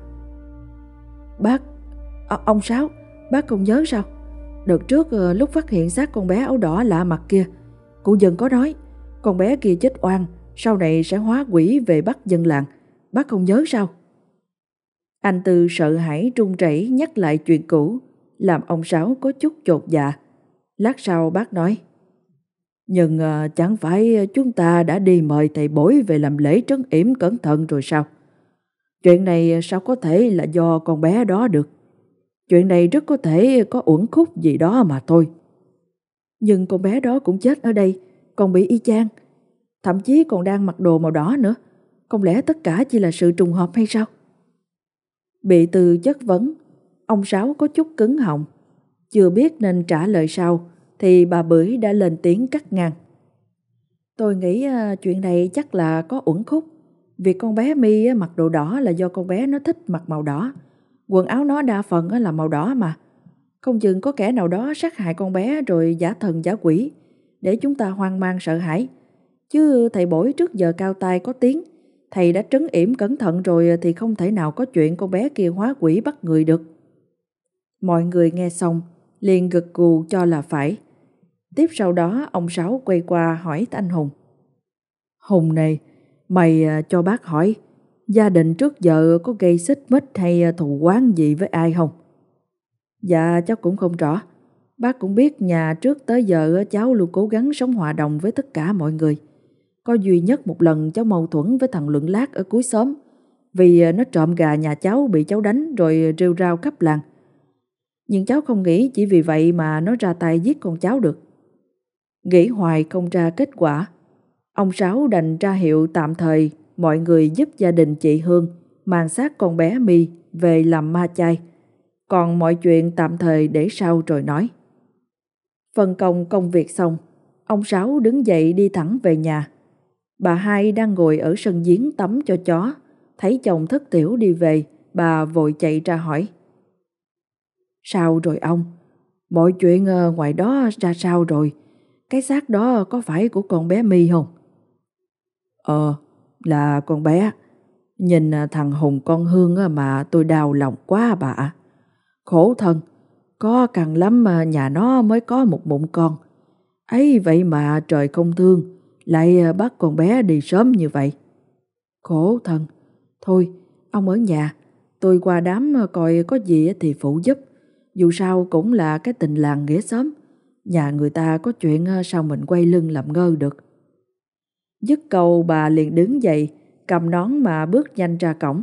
Speaker 3: "Bác, à, ông Sáu, bác không nhớ sao? Đợt trước lúc phát hiện xác con bé áo đỏ lạ mặt kia, cụ Dần có nói con bé kia chết oan, sau này sẽ hóa quỷ về bắt dân làng. Bác không nhớ sao?"
Speaker 2: Anh Tư sợ hãi run rẩy nhắc lại chuyện cũ, làm ông Sáu có chút chột dạ. Lát sau bác nói: "Nhưng uh, chẳng phải chúng ta đã đi mời thầy bói về làm lễ trấn yểm cẩn thận rồi sao? Chuyện này sao có thể là do con bé đó được? Chuyện này rất có thể có uẩn khúc gì đó mà thôi."
Speaker 3: "Nhưng con bé đó cũng chết ở đây, còn bị y chang. Thậm chí còn đang mặc đồ màu đỏ nữa. Không lẽ tất cả chỉ là sự trùng hợp hay sao?"
Speaker 2: Bị Tư chất vấn, ông Sáu có chút cứng họng. Chưa biết nên trả lời sao thì bà Bưởi đã lên tiếng cắt ngang:
Speaker 3: "Tôi nghĩ uh, chuyện này chắc là có uẩn khúc. Việc con bé My uh, mặc đồ đỏ là do con bé nó thích mặc màu đỏ. Quần áo nó đa phần uh, là màu đỏ mà. Không chừng có kẻ nào đó sát hại con bé rồi giả thần giả quỷ để chúng ta hoang mang sợ hãi.
Speaker 2: Chứ thầy bổi trước giờ cao tay có tiếng, thầy đã trấn yểm cẩn thận rồi thì không thể nào có chuyện con bé kia hóa quỷ bắt người được. Mọi người nghe xong liền gật gù cho là phải. Tiếp sau đó ông Sáu quay qua hỏi anh Hùng. Hùng này, mày cho bác hỏi, gia đình trước giờ có gây xích mích hay thù oán gì với ai không? Dạ cháu cũng không rõ. Bác cũng biết nhà trước tới giờ cháu luôn cố gắng sống hòa đồng với tất cả mọi người. Có duy nhất một lần cháu mâu thuẫn với thằng Luận Lát ở cuối xóm, vì nó trộm gà nhà cháu bị cháu đánh rồi rêu rao khắp làng. Nhưng cháu không nghĩ chỉ vì vậy mà nó ra tay giết con cháu được. Nghĩ hoài không ra kết quả, ông Sáu đành ra hiệu tạm thời mọi người giúp gia đình chị Hương mang xác con bé My về làm ma chay. Còn mọi chuyện tạm thời để sau rồi nói. Phân công công việc xong, ông Sáu đứng dậy đi thẳng về nhà. Bà Hai đang ngồi ở sân giếng tắm cho chó, thấy chồng thất thểu đi về, bà vội chạy ra hỏi. Sao rồi ông? Mọi chuyện ngoài đó ra sao rồi? Cái xác đó có phải của con bé My không? Ờ, là con bé. Nhìn thằng Hùng con Hương mà tôi đau lòng quá bà ạ. Khổ thân, có càng lắm mà nhà nó mới có một bụng con. Ấy vậy mà trời không thương, lại bắt con bé đi sớm như vậy. Khổ thân, thôi ông ở nhà, tôi qua đám coi có gì thì phụ giúp. Dù sao cũng là cái tình làng nghĩa xóm, nhà người ta có chuyện sao mình quay lưng làm ngơ được. Dứt câu bà liền đứng dậy, cầm nón mà bước nhanh ra cổng.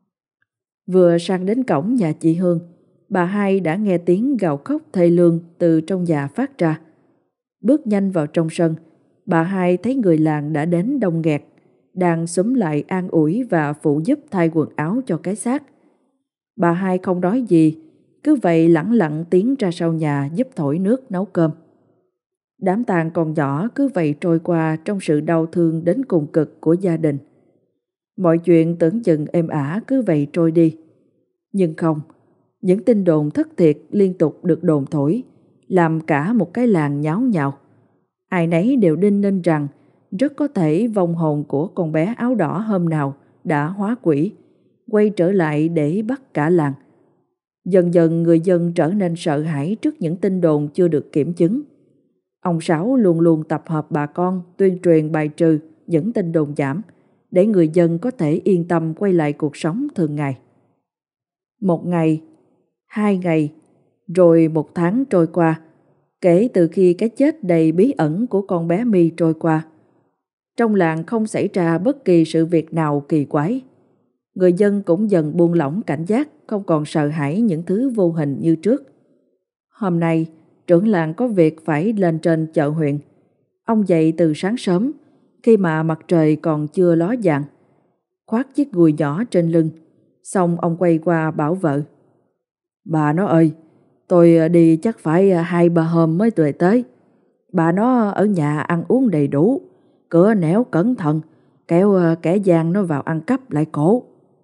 Speaker 2: Vừa sang đến cổng nhà chị Hương, bà Hai đã nghe tiếng gào khóc thê lương từ trong nhà phát ra. Bước nhanh vào trong sân, bà Hai thấy người làng đã đến đông nghẹt, đang xúm lại an ủi và phụ giúp thay quần áo cho cái xác. Bà Hai không nói gì, cứ vậy lẳng lặng tiến ra sau nhà giúp thổi nước nấu cơm. Đám tang còn nhỏ cứ vậy trôi qua trong sự đau thương đến cùng cực của gia đình. Mọi chuyện tưởng chừng êm ả cứ vậy trôi đi. Nhưng không, những tin đồn thất thiệt liên tục được đồn thổi, làm cả một cái làng nháo nhào. Ai nấy đều đinh ninh rằng rất có thể vong hồn của con bé áo đỏ hôm nào đã hóa quỷ, quay trở lại để bắt cả làng. Dần dần người dân trở nên sợ hãi trước những tin đồn chưa được kiểm chứng. Ông Sáu luôn luôn tập hợp bà con tuyên truyền bài trừ những tin đồn nhảm để người dân có thể yên tâm quay lại cuộc sống thường ngày. Một ngày, hai ngày, rồi một tháng trôi qua, kể từ khi cái chết đầy bí ẩn của con bé My trôi qua. Trong làng không xảy ra bất kỳ sự việc nào kỳ quái. Người dân cũng dần buông lỏng cảnh giác, không còn sợ hãi những thứ vô hình như trước. Hôm nay, trưởng làng có việc phải lên trên chợ huyện. Ông dậy từ sáng sớm, khi mà mặt trời còn chưa ló dạng, khoác chiếc gùi nhỏ trên lưng. Xong ông quay qua bảo vợ. Bà nó ơi, tôi đi chắc phải hai ba hôm mới về tới. Bà nó ở nhà ăn uống đầy đủ, cửa nẻo cẩn thận, kéo kẻ gian nó vào ăn cắp lại cổ.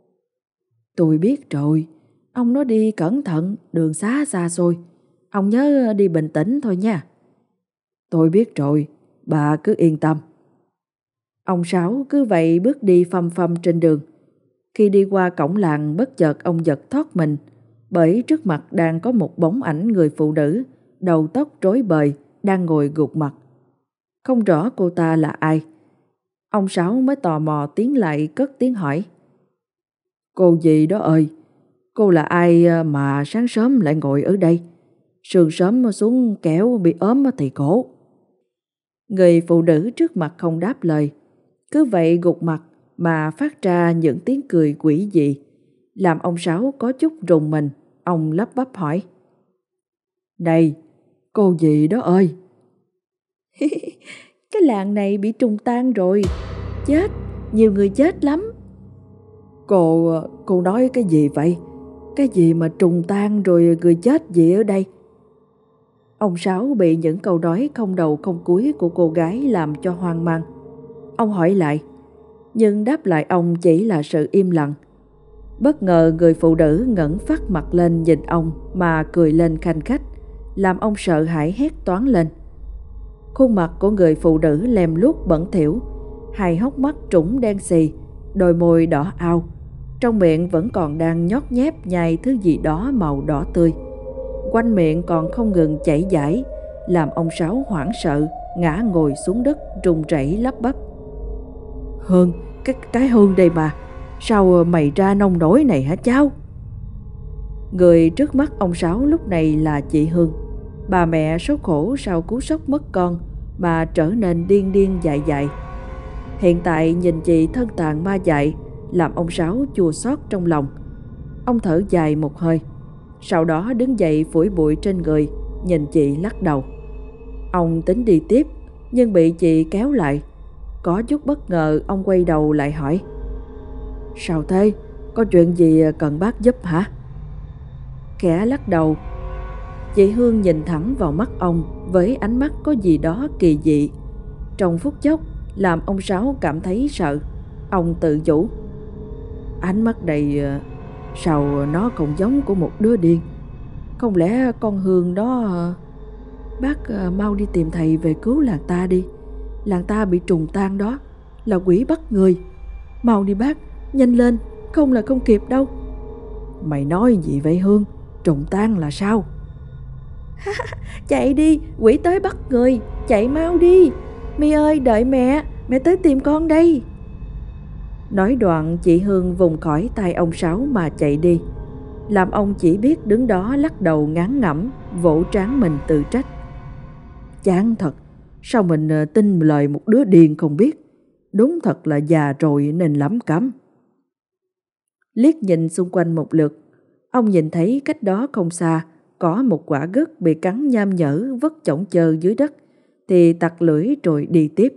Speaker 2: Tôi biết rồi, ông nó đi cẩn thận, đường xá xa xôi. Ông nhớ đi bình tĩnh thôi nha. Tôi biết rồi, bà cứ yên tâm. Ông Sáu cứ vậy bước đi phăm phăm trên đường. Khi đi qua cổng làng bất chợt ông giật thoát mình, bởi trước mặt đang có một bóng ảnh người phụ nữ, đầu tóc rối bời, đang ngồi gục mặt. Không rõ cô ta là ai. Ông Sáu mới tò mò tiến lại cất tiếng hỏi. Cô gì đó ơi, cô là ai mà sáng sớm lại ngồi ở đây? Sương sớm xuống kéo bị ốm thì khổ. Người phụ nữ trước mặt không đáp lời, cứ vậy gục mặt mà phát ra những tiếng cười quỷ dị, làm ông Sáu có chút rùng mình. Ông lắp bắp hỏi. Này, cô gì đó ơi. Cái làng này bị trùng tan rồi, chết, nhiều người chết lắm. Cô, cô nói cái gì vậy? Cái gì mà trùng tan rồi người chết gì ở đây? Ông Sáu bị những câu nói không đầu không cuối của cô gái làm cho hoang mang. Ông hỏi lại, nhưng đáp lại ông chỉ là sự im lặng. Bất ngờ người phụ nữ ngẩng phát mặt lên nhìn ông mà cười lên khanh khách, làm ông sợ hãi hét toáng lên. Khuôn mặt của người phụ nữ lem luốc bẩn thỉu, hai hốc mắt trũng đen xì, đôi môi đỏ ao, trong miệng vẫn còn đang nhót nhép nhai thứ gì đó màu đỏ tươi. Quanh miệng còn không ngừng chảy dãi, làm ông Sáu hoảng sợ, ngã ngồi xuống đất run rẩy lắp bắp. Hương, cái, cái Hương đây mà, sao mày ra nông nổi này hả cháu? Người trước mắt ông Sáu lúc này là chị Hương, bà mẹ số khổ sau cú sốc mất con mà trở nên điên điên dại dại. Hiện tại nhìn chị thân tàn ma dại làm ông Sáu chua xót trong lòng. Ông thở dài một hơi, sau đó đứng dậy phủi bụi trên người, nhìn chị lắc đầu. Ông tính đi tiếp nhưng bị chị kéo lại. Có chút bất ngờ, ông quay đầu lại hỏi: Sao thế? Có chuyện gì cần bác giúp hả? Khẽ lắc đầu, chị Hương nhìn thẳng vào mắt ông với ánh mắt có gì đó kỳ dị. Trong phút chốc làm ông Sáu cảm thấy sợ. Ông tự nhủ: Ánh mắt này sao nó không giống của một đứa điên? Không lẽ con Hương đó... Bác mau đi tìm thầy về cứu làng ta đi. Làng ta bị trùng tan đó, là quỷ bắt người. Mau đi bác, nhanh lên, không là không kịp đâu. Mày nói gì vậy Hương? Trùng tan là sao? Chạy đi, quỷ tới bắt người, chạy mau đi. My ơi, đợi mẹ, mẹ tới tìm con đây. Nói đoạn chị Hương vùng khỏi tay ông Sáu mà chạy đi, làm ông chỉ biết đứng đó lắc đầu ngán ngẩm, vỗ trán mình tự trách. Chán thật, sao mình tin lời một đứa điên không biết? Đúng thật là già rồi nên lắm cắm. Liếc nhìn xung quanh một lượt, ông nhìn thấy cách đó không xa có một quả gấc bị cắn nham nhở vất chổng chơ dưới đất, thì tặc lưỡi rồi đi tiếp.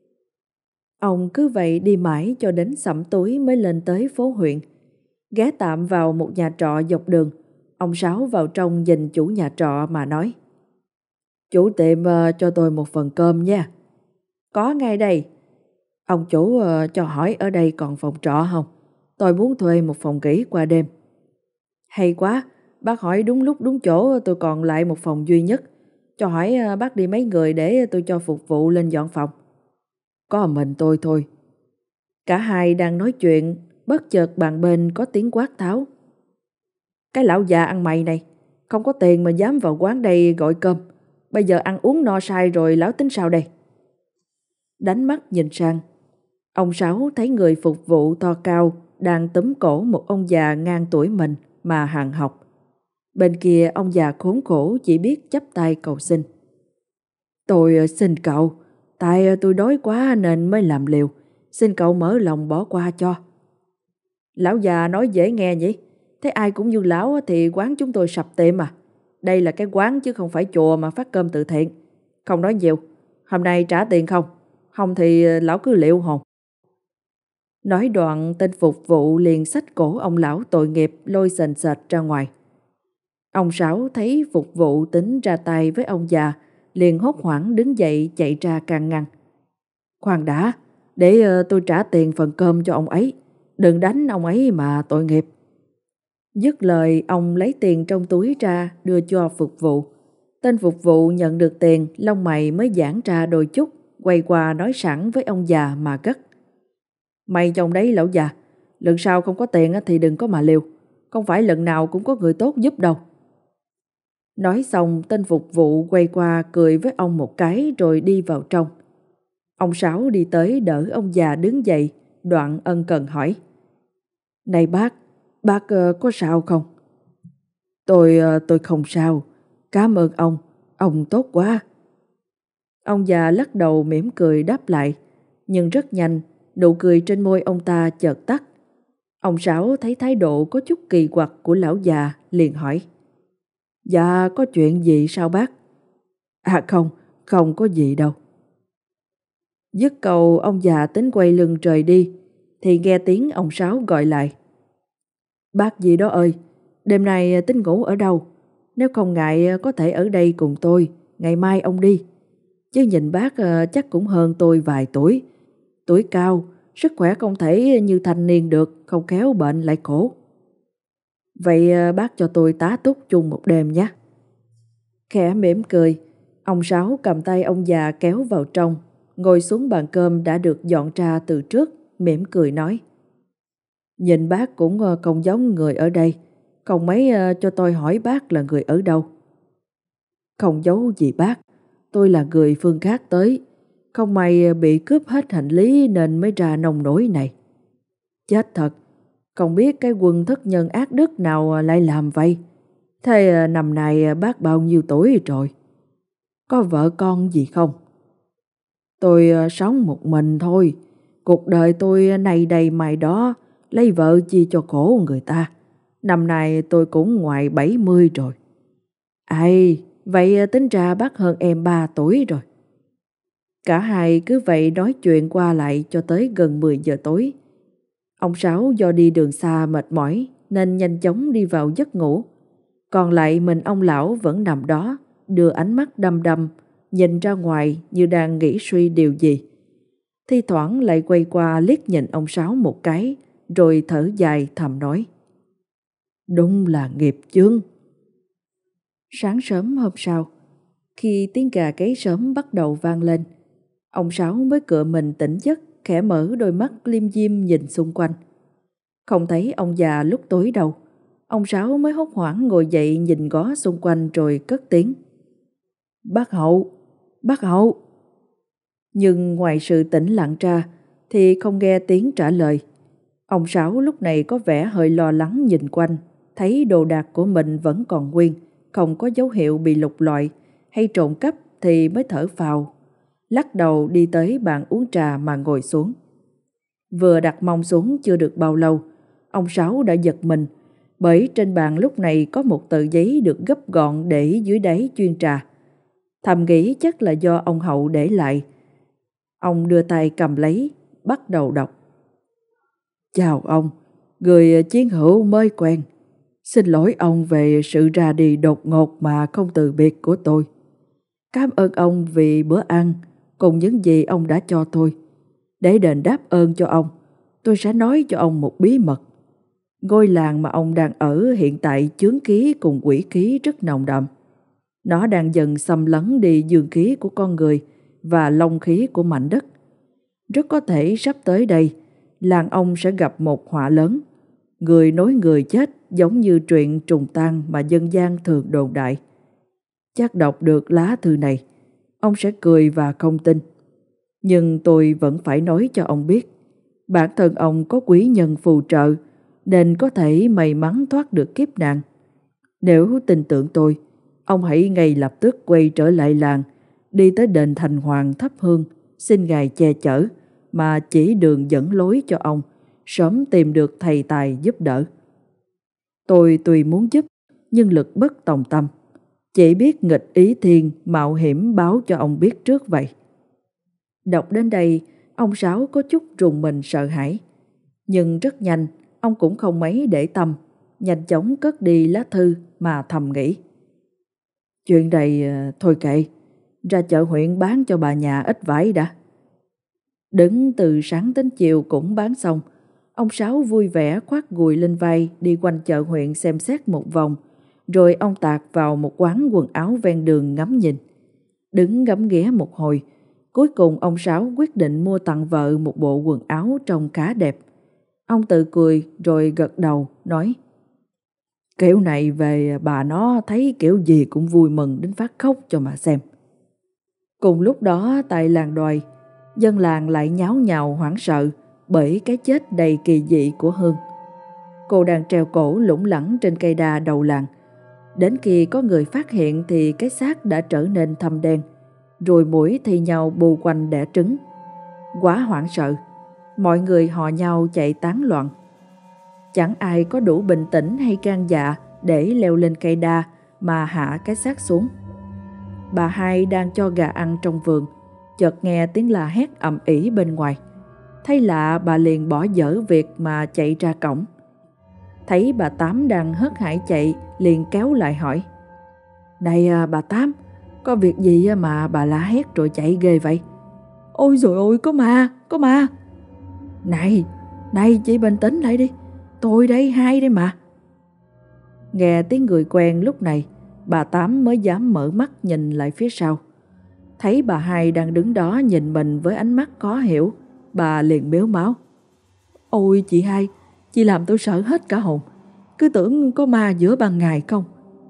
Speaker 2: Ông cứ vậy đi mãi cho đến sẩm tối mới lên tới phố huyện. Ghé tạm vào một nhà trọ dọc đường, ông Sáu vào trong nhìn chủ nhà trọ mà nói: Chủ tiệm uh, cho tôi một phần cơm nha. Có ngay đây. Ông chủ uh, cho hỏi ở đây còn phòng trọ không? Tôi muốn thuê một phòng nghỉ qua đêm. Hay quá, bác hỏi đúng lúc đúng chỗ, tôi còn lại một phòng duy nhất. Cho hỏi uh, bác đi mấy người để tôi cho phục vụ lên dọn phòng. Có mình tôi thôi. Cả hai đang nói chuyện, bất chợt bàn bên có tiếng quát tháo: Cái lão già ăn mày này, không có tiền mà dám vào quán đây gọi cơm. Bây giờ ăn uống no say rồi lão tính sao đây? Đánh mắt nhìn sang, ông Sáu thấy người phục vụ to cao đang túm cổ một ông già ngang tuổi mình mà hằn học. Bên kia ông già khốn khổ chỉ biết chắp tay cầu xin: Tôi xin cậu, tại tôi đói quá nên mới làm liều, xin cậu mở lòng bỏ qua cho. Lão già nói dễ nghe nhỉ? Thế ai cũng như lão thì quán chúng tôi sập tiệm à? Đây là cái quán chứ không phải chùa mà phát cơm từ thiện. Không nói nhiều, hôm nay trả tiền không? Không thì lão cứ liệu hồn. Nói đoạn tên phục vụ liền xách cổ ông lão tội nghiệp lôi sền sệt ra ngoài. Ông Sáu thấy phục vụ tính ra tay với ông già, liền hốt hoảng đứng dậy chạy ra can ngăn. Khoan đã, để uh, tôi trả tiền phần cơm cho ông ấy. Đừng đánh ông ấy mà tội nghiệp. Dứt lời, ông lấy tiền trong túi ra đưa cho phục vụ. Tên phục vụ nhận được tiền, lông mày mới giãn ra đôi chút, quay qua nói sẵn với ông già mà cất: Mày chồng đấy lão già, lần sau không có tiền thì đừng có mà liều. Không phải lần nào cũng có người tốt giúp đâu. Nói xong, tên phục vụ quay qua cười với ông một cái rồi đi vào trong. Ông Sáu đi tới đỡ ông già đứng dậy, đoạn ân cần hỏi: Này bác, bác uh, có sao không? Tôi, uh, tôi không sao, cảm ơn ông, ông tốt quá. Ông già lắc đầu mỉm cười đáp lại, nhưng rất nhanh, nụ cười trên môi ông ta chợt tắt. Ông Sáu thấy thái độ có chút kỳ quặc của lão già, liền hỏi: Dạ, có chuyện gì sao bác? À không, không có gì đâu. Dứt câu ông già tính quay lưng rời đi, thì nghe tiếng ông Sáu gọi lại: Bác gì đó ơi, đêm nay tính ngủ ở đâu? Nếu không ngại có thể ở đây cùng tôi, ngày mai ông đi. Chứ nhìn bác chắc cũng hơn tôi vài tuổi. Tuổi cao, sức khỏe không thể như thanh niên được, không khéo bệnh lại khổ. Vậy bác cho tôi tá túc chung một đêm nhé. Khẽ mỉm cười, Ông Sáu cầm tay ông già kéo vào trong, ngồi xuống bàn cơm đã được dọn ra từ trước, mỉm cười nói: Nhìn bác cũng không giống người ở đây, không mấy cho tôi hỏi bác là người ở đâu. Không giấu gì bác, tôi là người phương khác tới, không may bị cướp hết hành lý nên mới ra nông nổi này. Chết thật, không biết cái quân thất nhân ác đức nào lại làm vậy. Thế năm nay bác bao nhiêu tuổi rồi? Có vợ con gì không? Tôi sống một mình thôi, cuộc đời tôi này đây mai đó, lấy vợ chi cho khổ người ta. Năm nay tôi cũng ngoài bảy mươi rồi. Ai, vậy tính ra bác hơn em ba tuổi rồi. Cả hai cứ vậy nói chuyện qua lại cho tới gần mười giờ tối. Ông Sáu do đi đường xa mệt mỏi nên nhanh chóng đi vào giấc ngủ. Còn lại mình ông lão vẫn nằm đó, đưa ánh mắt đăm đăm, nhìn ra ngoài như đang nghĩ suy điều gì. Thi thoảng lại quay qua liếc nhìn ông Sáu một cái, rồi thở dài thầm nói: Đúng là nghiệp chướng. Sáng sớm hôm sau, khi tiếng gà gáy sớm bắt đầu vang lên, ông Sáu mới cựa mình tỉnh giấc, khẽ mở đôi mắt liêm diêm nhìn xung quanh. Không thấy ông già lúc tối đâu, ông Sáu mới hốt hoảng ngồi dậy nhìn ngó xung quanh rồi cất tiếng: Bác Hậu, bác Hậu. Nhưng ngoài sự tĩnh lặng ra thì không nghe tiếng trả lời. Ông Sáu lúc này có vẻ hơi lo lắng nhìn quanh, thấy đồ đạc của mình vẫn còn nguyên, không có dấu hiệu bị lục lọi hay trộm cắp thì mới thở phào, lắc đầu đi tới bàn uống trà mà ngồi xuống. Vừa đặt mông xuống chưa được bao lâu, ông Sáu đã giật mình, bởi trên bàn lúc này có một tờ giấy được gấp gọn để dưới đáy chuyên trà. Thầm nghĩ chắc là do ông Hậu để lại. Ông đưa tay cầm lấy, bắt đầu đọc: Chào ông, người chiến hữu mới quen. Xin lỗi ông về sự ra đi đột ngột mà không từ biệt của tôi. Cảm ơn ông vì bữa ăn cùng những gì ông đã cho tôi. Để đền đáp ơn cho ông, tôi sẽ nói cho ông một bí mật. Ngôi làng mà ông đang ở hiện tại chướng khí cùng quỷ khí rất nồng đậm. Nó đang dần xâm lấn đi dương khí của con người và long khí của mảnh đất. Rất có thể sắp tới đây, làng ông sẽ gặp một họa lớn. Người nối người chết giống như truyện trùng tang mà dân gian thường đồn đại. Chắc đọc được lá thư này, ông sẽ cười và không tin. Nhưng tôi vẫn phải nói cho ông biết, bản thân ông có quý nhân phù trợ nên có thể may mắn thoát được kiếp nạn. Nếu tin tưởng tôi, ông hãy ngay lập tức quay trở lại làng, đi tới đền Thành Hoàng thắp hương, xin Ngài che chở mà chỉ đường dẫn lối cho ông, sớm tìm được thầy tài giúp đỡ. Tôi tuy muốn giúp, nhưng lực bất tòng tâm, chỉ biết nghịch ý thiên mạo hiểm báo cho ông biết trước vậy. Đọc đến đây, ông Sáu có chút rùng mình sợ hãi. Nhưng rất nhanh, ông cũng không mấy để tâm, nhanh chóng cất đi lá thư mà thầm nghĩ: Chuyện này thôi kệ, ra chợ huyện bán cho bà nhà ít vải đã. Đứng từ sáng đến chiều cũng bán xong, ông Sáu vui vẻ khoác gùi lên vai đi quanh chợ huyện xem xét một vòng, rồi ông tạt vào một quán quần áo ven đường ngắm nhìn. Đứng ngắm nghía một hồi, cuối cùng ông Sáu quyết định mua tặng vợ một bộ quần áo trông khá đẹp. Ông tự cười rồi gật đầu nói: Kiểu này về bà nó thấy kiểu gì cũng vui mừng đến phát khóc cho mà xem. Cùng lúc đó tại làng Đoài, dân làng lại nháo nhào hoảng sợ bởi cái chết đầy kỳ dị của Hương. Cô đang treo cổ lủng lẳng trên cây đa đầu làng. Đến khi có người phát hiện thì cái xác đã trở nên thâm đen, rồi muỗi thi nhau bù quanh đẻ trứng. Quá hoảng sợ, mọi người hò nhau chạy tán loạn. Chẳng ai có đủ bình tĩnh hay gan dạ để leo lên cây đa mà hạ cái xác xuống. Bà hai đang cho gà ăn trong vườn, chợt nghe tiếng la hét ầm ĩ bên ngoài. Thấy lạ, bà liền bỏ dở việc mà chạy ra cổng. Thấy bà Tám đang hớt hải chạy, liền kéo lại hỏi: Này à, bà Tám, có việc gì mà bà la hét rồi chạy ghê vậy? Ôi dồi ôi, có ma, có ma. Này, này chị bình tĩnh lại đi, tôi đây, hai đây mà. Nghe tiếng người quen lúc này, bà Tám mới dám mở mắt nhìn lại phía sau. Thấy bà hai đang đứng đó nhìn mình với ánh mắt khó hiểu, bà liền mếu máo. Ôi chị hai, chị làm tôi sợ hết cả hồn, cứ tưởng có ma giữa ban ngày không.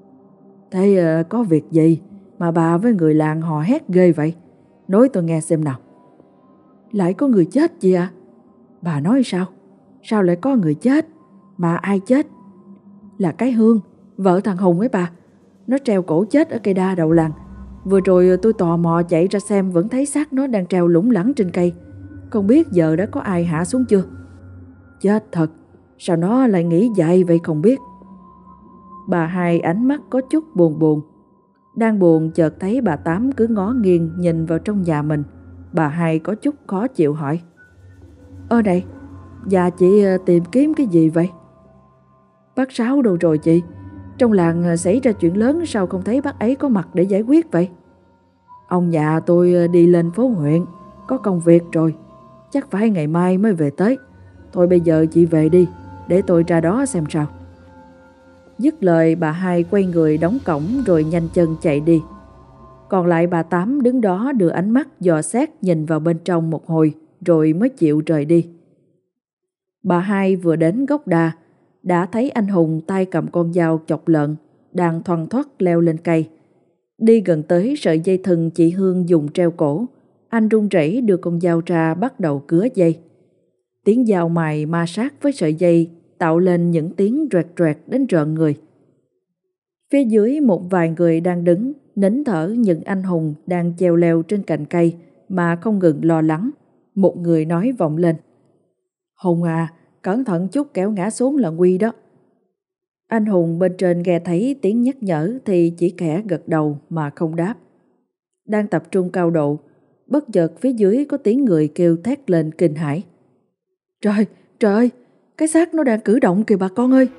Speaker 2: Thế uh, có việc gì mà bà với người làng hò hét ghê vậy? Nói tôi nghe xem nào. Lại có người chết chị ạ? À? Bà nói sao? Sao lại có người chết? Mà ai chết? Là cái Hương, vợ thằng Hùng ấy bà. Nó treo cổ chết ở cây đa đầu làng. Vừa rồi tôi tò mò chạy ra xem, vẫn thấy xác nó đang treo lủng lẳng trên cây. Không biết giờ đã có ai hạ xuống chưa? Chết thật, sao nó lại nghĩ vậy vậy không biết. Bà hai ánh mắt có chút buồn buồn. Đang buồn chợt thấy bà Tám cứ ngó nghiêng nhìn vào trong nhà mình. Bà hai có chút khó chịu hỏi. Ơ này, nhà chị tìm kiếm cái gì vậy? Bác Sáu đâu rồi chị? Trong làng xảy ra chuyện lớn, sao không thấy bác ấy có mặt để giải quyết vậy? Ông nhà tôi đi lên phố huyện, có công việc rồi, chắc phải ngày mai mới về tới. Thôi bây giờ chị về đi, để tôi ra đó xem sao. Dứt lời bà hai quay người đóng cổng rồi nhanh chân chạy đi. Còn lại bà Tám đứng đó đưa ánh mắt dò xét nhìn vào bên trong một hồi rồi mới chịu rời đi. Bà hai vừa đến gốc đa đã thấy anh Hùng tay cầm con dao chọc lợn đang thoăn thoắt leo lên cây. Đi gần tới sợi dây thừng chị Hương dùng treo cổ, anh run rẩy đưa con dao ra bắt đầu cứa dây. Tiếng dao mài ma sát với sợi dây tạo lên những tiếng rẹt rẹt đến rợn người. Phía dưới một vài người đang đứng nín thở nhìn anh Hùng đang treo leo trên cành cây mà không ngừng lo lắng. Một người nói vọng lên. Hùng à, cẩn thận chút kéo ngã xuống là nguy đó. Anh Hùng bên trên nghe thấy tiếng nhắc nhở thì chỉ khẽ gật đầu mà không đáp. Đang tập trung cao độ, bất chợt phía dưới có tiếng người kêu thét lên kinh hãi. Trời, trời ơi, cái xác nó đang cử động kìa bà con ơi.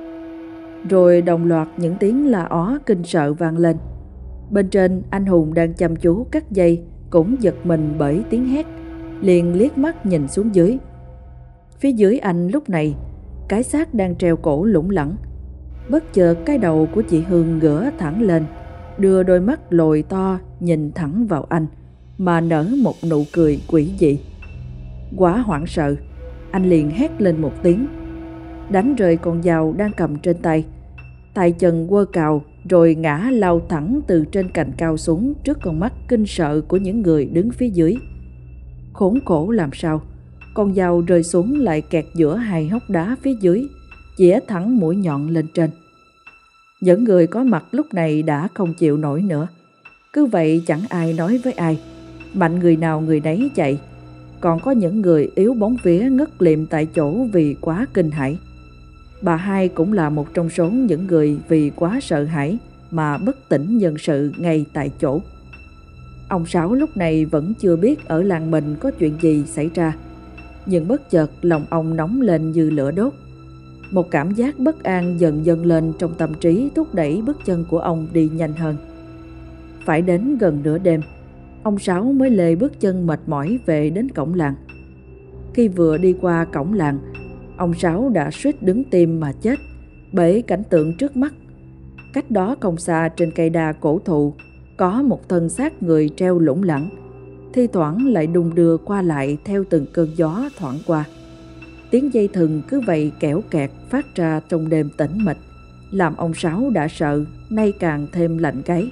Speaker 2: Rồi đồng loạt những tiếng la ó kinh sợ vang lên. Bên trên anh Hùng đang chăm chú cắt dây cũng giật mình bởi tiếng hét, liền liếc mắt nhìn xuống dưới. Phía dưới anh lúc này, cái xác đang treo cổ lủng lẳng. Bất chợt cái đầu của chị Hương ngửa thẳng lên, đưa đôi mắt lồi to nhìn thẳng vào anh mà nở một nụ cười quỷ dị. Quá hoảng sợ, anh liền hét lên một tiếng, đánh rơi con dao đang cầm trên tay. Tay chân quơ cào rồi ngã lao thẳng từ trên cành cao xuống trước con mắt kinh sợ của những người đứng phía dưới. Khốn khổ làm sao, con dao rơi xuống lại kẹt giữa hai hốc đá phía dưới, chĩa thẳng mũi nhọn lên trên. Những người có mặt lúc này đã không chịu nổi nữa. Cứ vậy chẳng ai nói với ai, mạnh người nào người nấy chạy. Còn có những người yếu bóng vía ngất liệm tại chỗ vì quá kinh hãi. Bà hai cũng là một trong số những người vì quá sợ hãi mà bất tỉnh nhân sự ngay tại chỗ. Ông Sáu lúc này vẫn chưa biết ở làng mình có chuyện gì xảy ra, nhưng bất chợt lòng ông nóng lên như lửa đốt. Một cảm giác bất an dần dần lên trong tâm trí thúc đẩy bước chân của ông đi nhanh hơn. Phải đến gần nửa đêm, ông Sáu mới lê bước chân mệt mỏi về đến cổng làng. Khi vừa đi qua cổng làng, ông Sáu đã suýt đứng tim mà chết bởi cảnh tượng trước mắt. Cách đó không xa trên cây đa cổ thụ có một thân xác người treo lủng lẳng, thi thoảng lại đung đưa qua lại theo từng cơn gió thoảng qua. Tiếng dây thừng cứ vậy kẽo kẹt phát ra trong đêm tĩnh mịch, làm ông Sáu đã sợ, nay càng thêm lạnh gáy.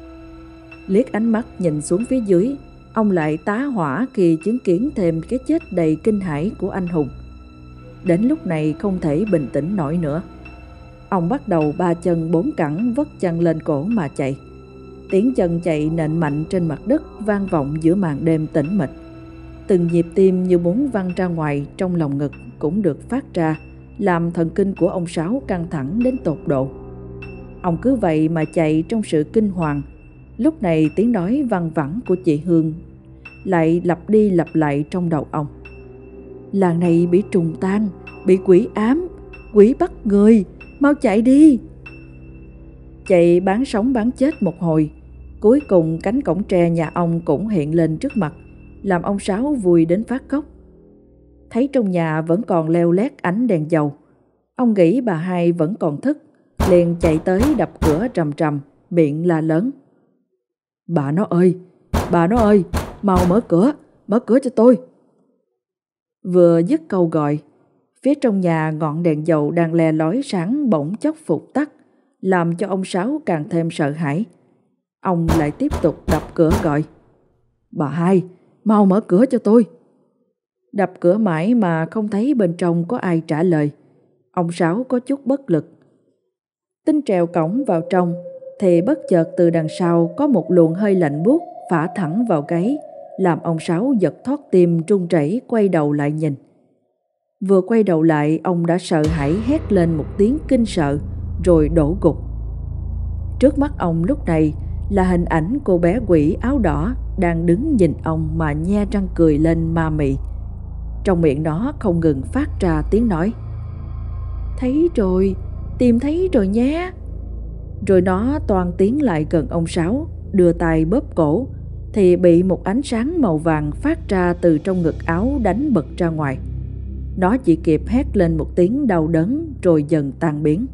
Speaker 2: Liếc ánh mắt nhìn xuống phía dưới, ông lại tá hỏa khi chứng kiến thêm cái chết đầy kinh hãi của anh Hùng. Đến lúc này không thể bình tĩnh nổi nữa. Ông bắt đầu ba chân bốn cẳng vất chăn lên cổ mà chạy. Tiếng chân chạy nện mạnh trên mặt đất vang vọng giữa màn đêm tĩnh mịch. Từng nhịp tim như muốn văng ra ngoài trong lòng ngực cũng được phát ra, làm thần kinh của ông Sáu căng thẳng đến tột độ. Ông cứ vậy mà chạy trong sự kinh hoàng. Lúc này tiếng nói văng vẳng của chị Hương lại lặp đi lặp lại trong đầu ông. Làng này bị trùng tan, bị quỷ ám, quỷ bắt người, mau chạy đi. Chạy bán sống bán chết một hồi, cuối cùng cánh cổng tre nhà ông cũng hiện lên trước mặt, làm ông Sáu vui đến phát khóc. Thấy trong nhà vẫn còn leo lét ánh đèn dầu, ông nghĩ bà hai vẫn còn thức, liền chạy tới đập cửa trầm trầm, miệng la lớn. Bà nó ơi,
Speaker 3: bà nó ơi, mau mở cửa, mở cửa cho tôi.
Speaker 2: Vừa dứt câu gọi, phía trong nhà ngọn đèn dầu đang le lói sáng bỗng chốc phục tắt, làm cho ông Sáu càng thêm sợ hãi. Ông lại tiếp tục đập cửa gọi.
Speaker 3: Bà hai, mau mở cửa cho tôi.
Speaker 2: Đập cửa mãi mà không thấy bên trong có ai trả lời. Ông Sáu có chút bất lực. Tính trèo cổng vào trong thì bất chợt từ đằng sau có một luồng hơi lạnh buốt phả thẳng vào gáy, làm ông Sáu giật thót tim run rẩy quay đầu lại nhìn. Vừa quay đầu lại, ông đã sợ hãi hét lên một tiếng kinh sợ rồi đổ gục. Trước mắt ông lúc này là hình ảnh cô bé quỷ áo đỏ đang đứng nhìn ông mà nhe răng cười lên ma mị. Trong miệng nó không ngừng phát ra tiếng nói: "Thấy rồi, tìm thấy rồi nhé." Rồi nó toan tiến lại gần ông Sáu, đưa tay bóp cổ, thì bị một ánh sáng màu vàng phát ra từ trong ngực áo đánh bật ra ngoài. Nó chỉ kịp hét lên một tiếng đau đớn rồi dần tan biến.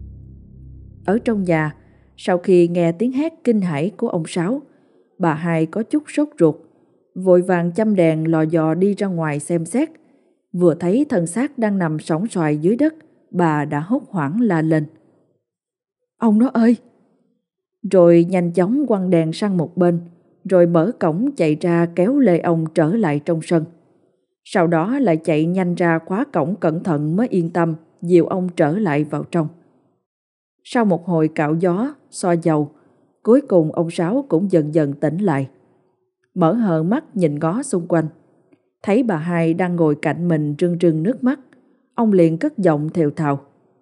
Speaker 2: Ở trong nhà, sau khi nghe tiếng hét kinh hãi của ông Sáu, bà hai có chút sốt ruột, vội vàng châm đèn lò dò đi ra ngoài xem xét. Vừa thấy thân xác đang nằm sõng soài dưới đất, bà đã hốt hoảng la lên: "Ông nó ơi!" Rồi nhanh chóng quăng đèn sang một bên, rồi mở cổng chạy ra kéo lê ông trở lại trong sân. Sau đó lại chạy nhanh ra khóa cổng cẩn thận mới yên tâm dìu ông trở lại vào trong. Sau một hồi cạo gió, xoa dầu, cuối cùng ông Sáu cũng dần dần tỉnh lại. Mở hờ mắt nhìn ngó xung quanh, thấy bà hai đang ngồi cạnh mình rưng rưng nước mắt, ông liền cất giọng thều thào: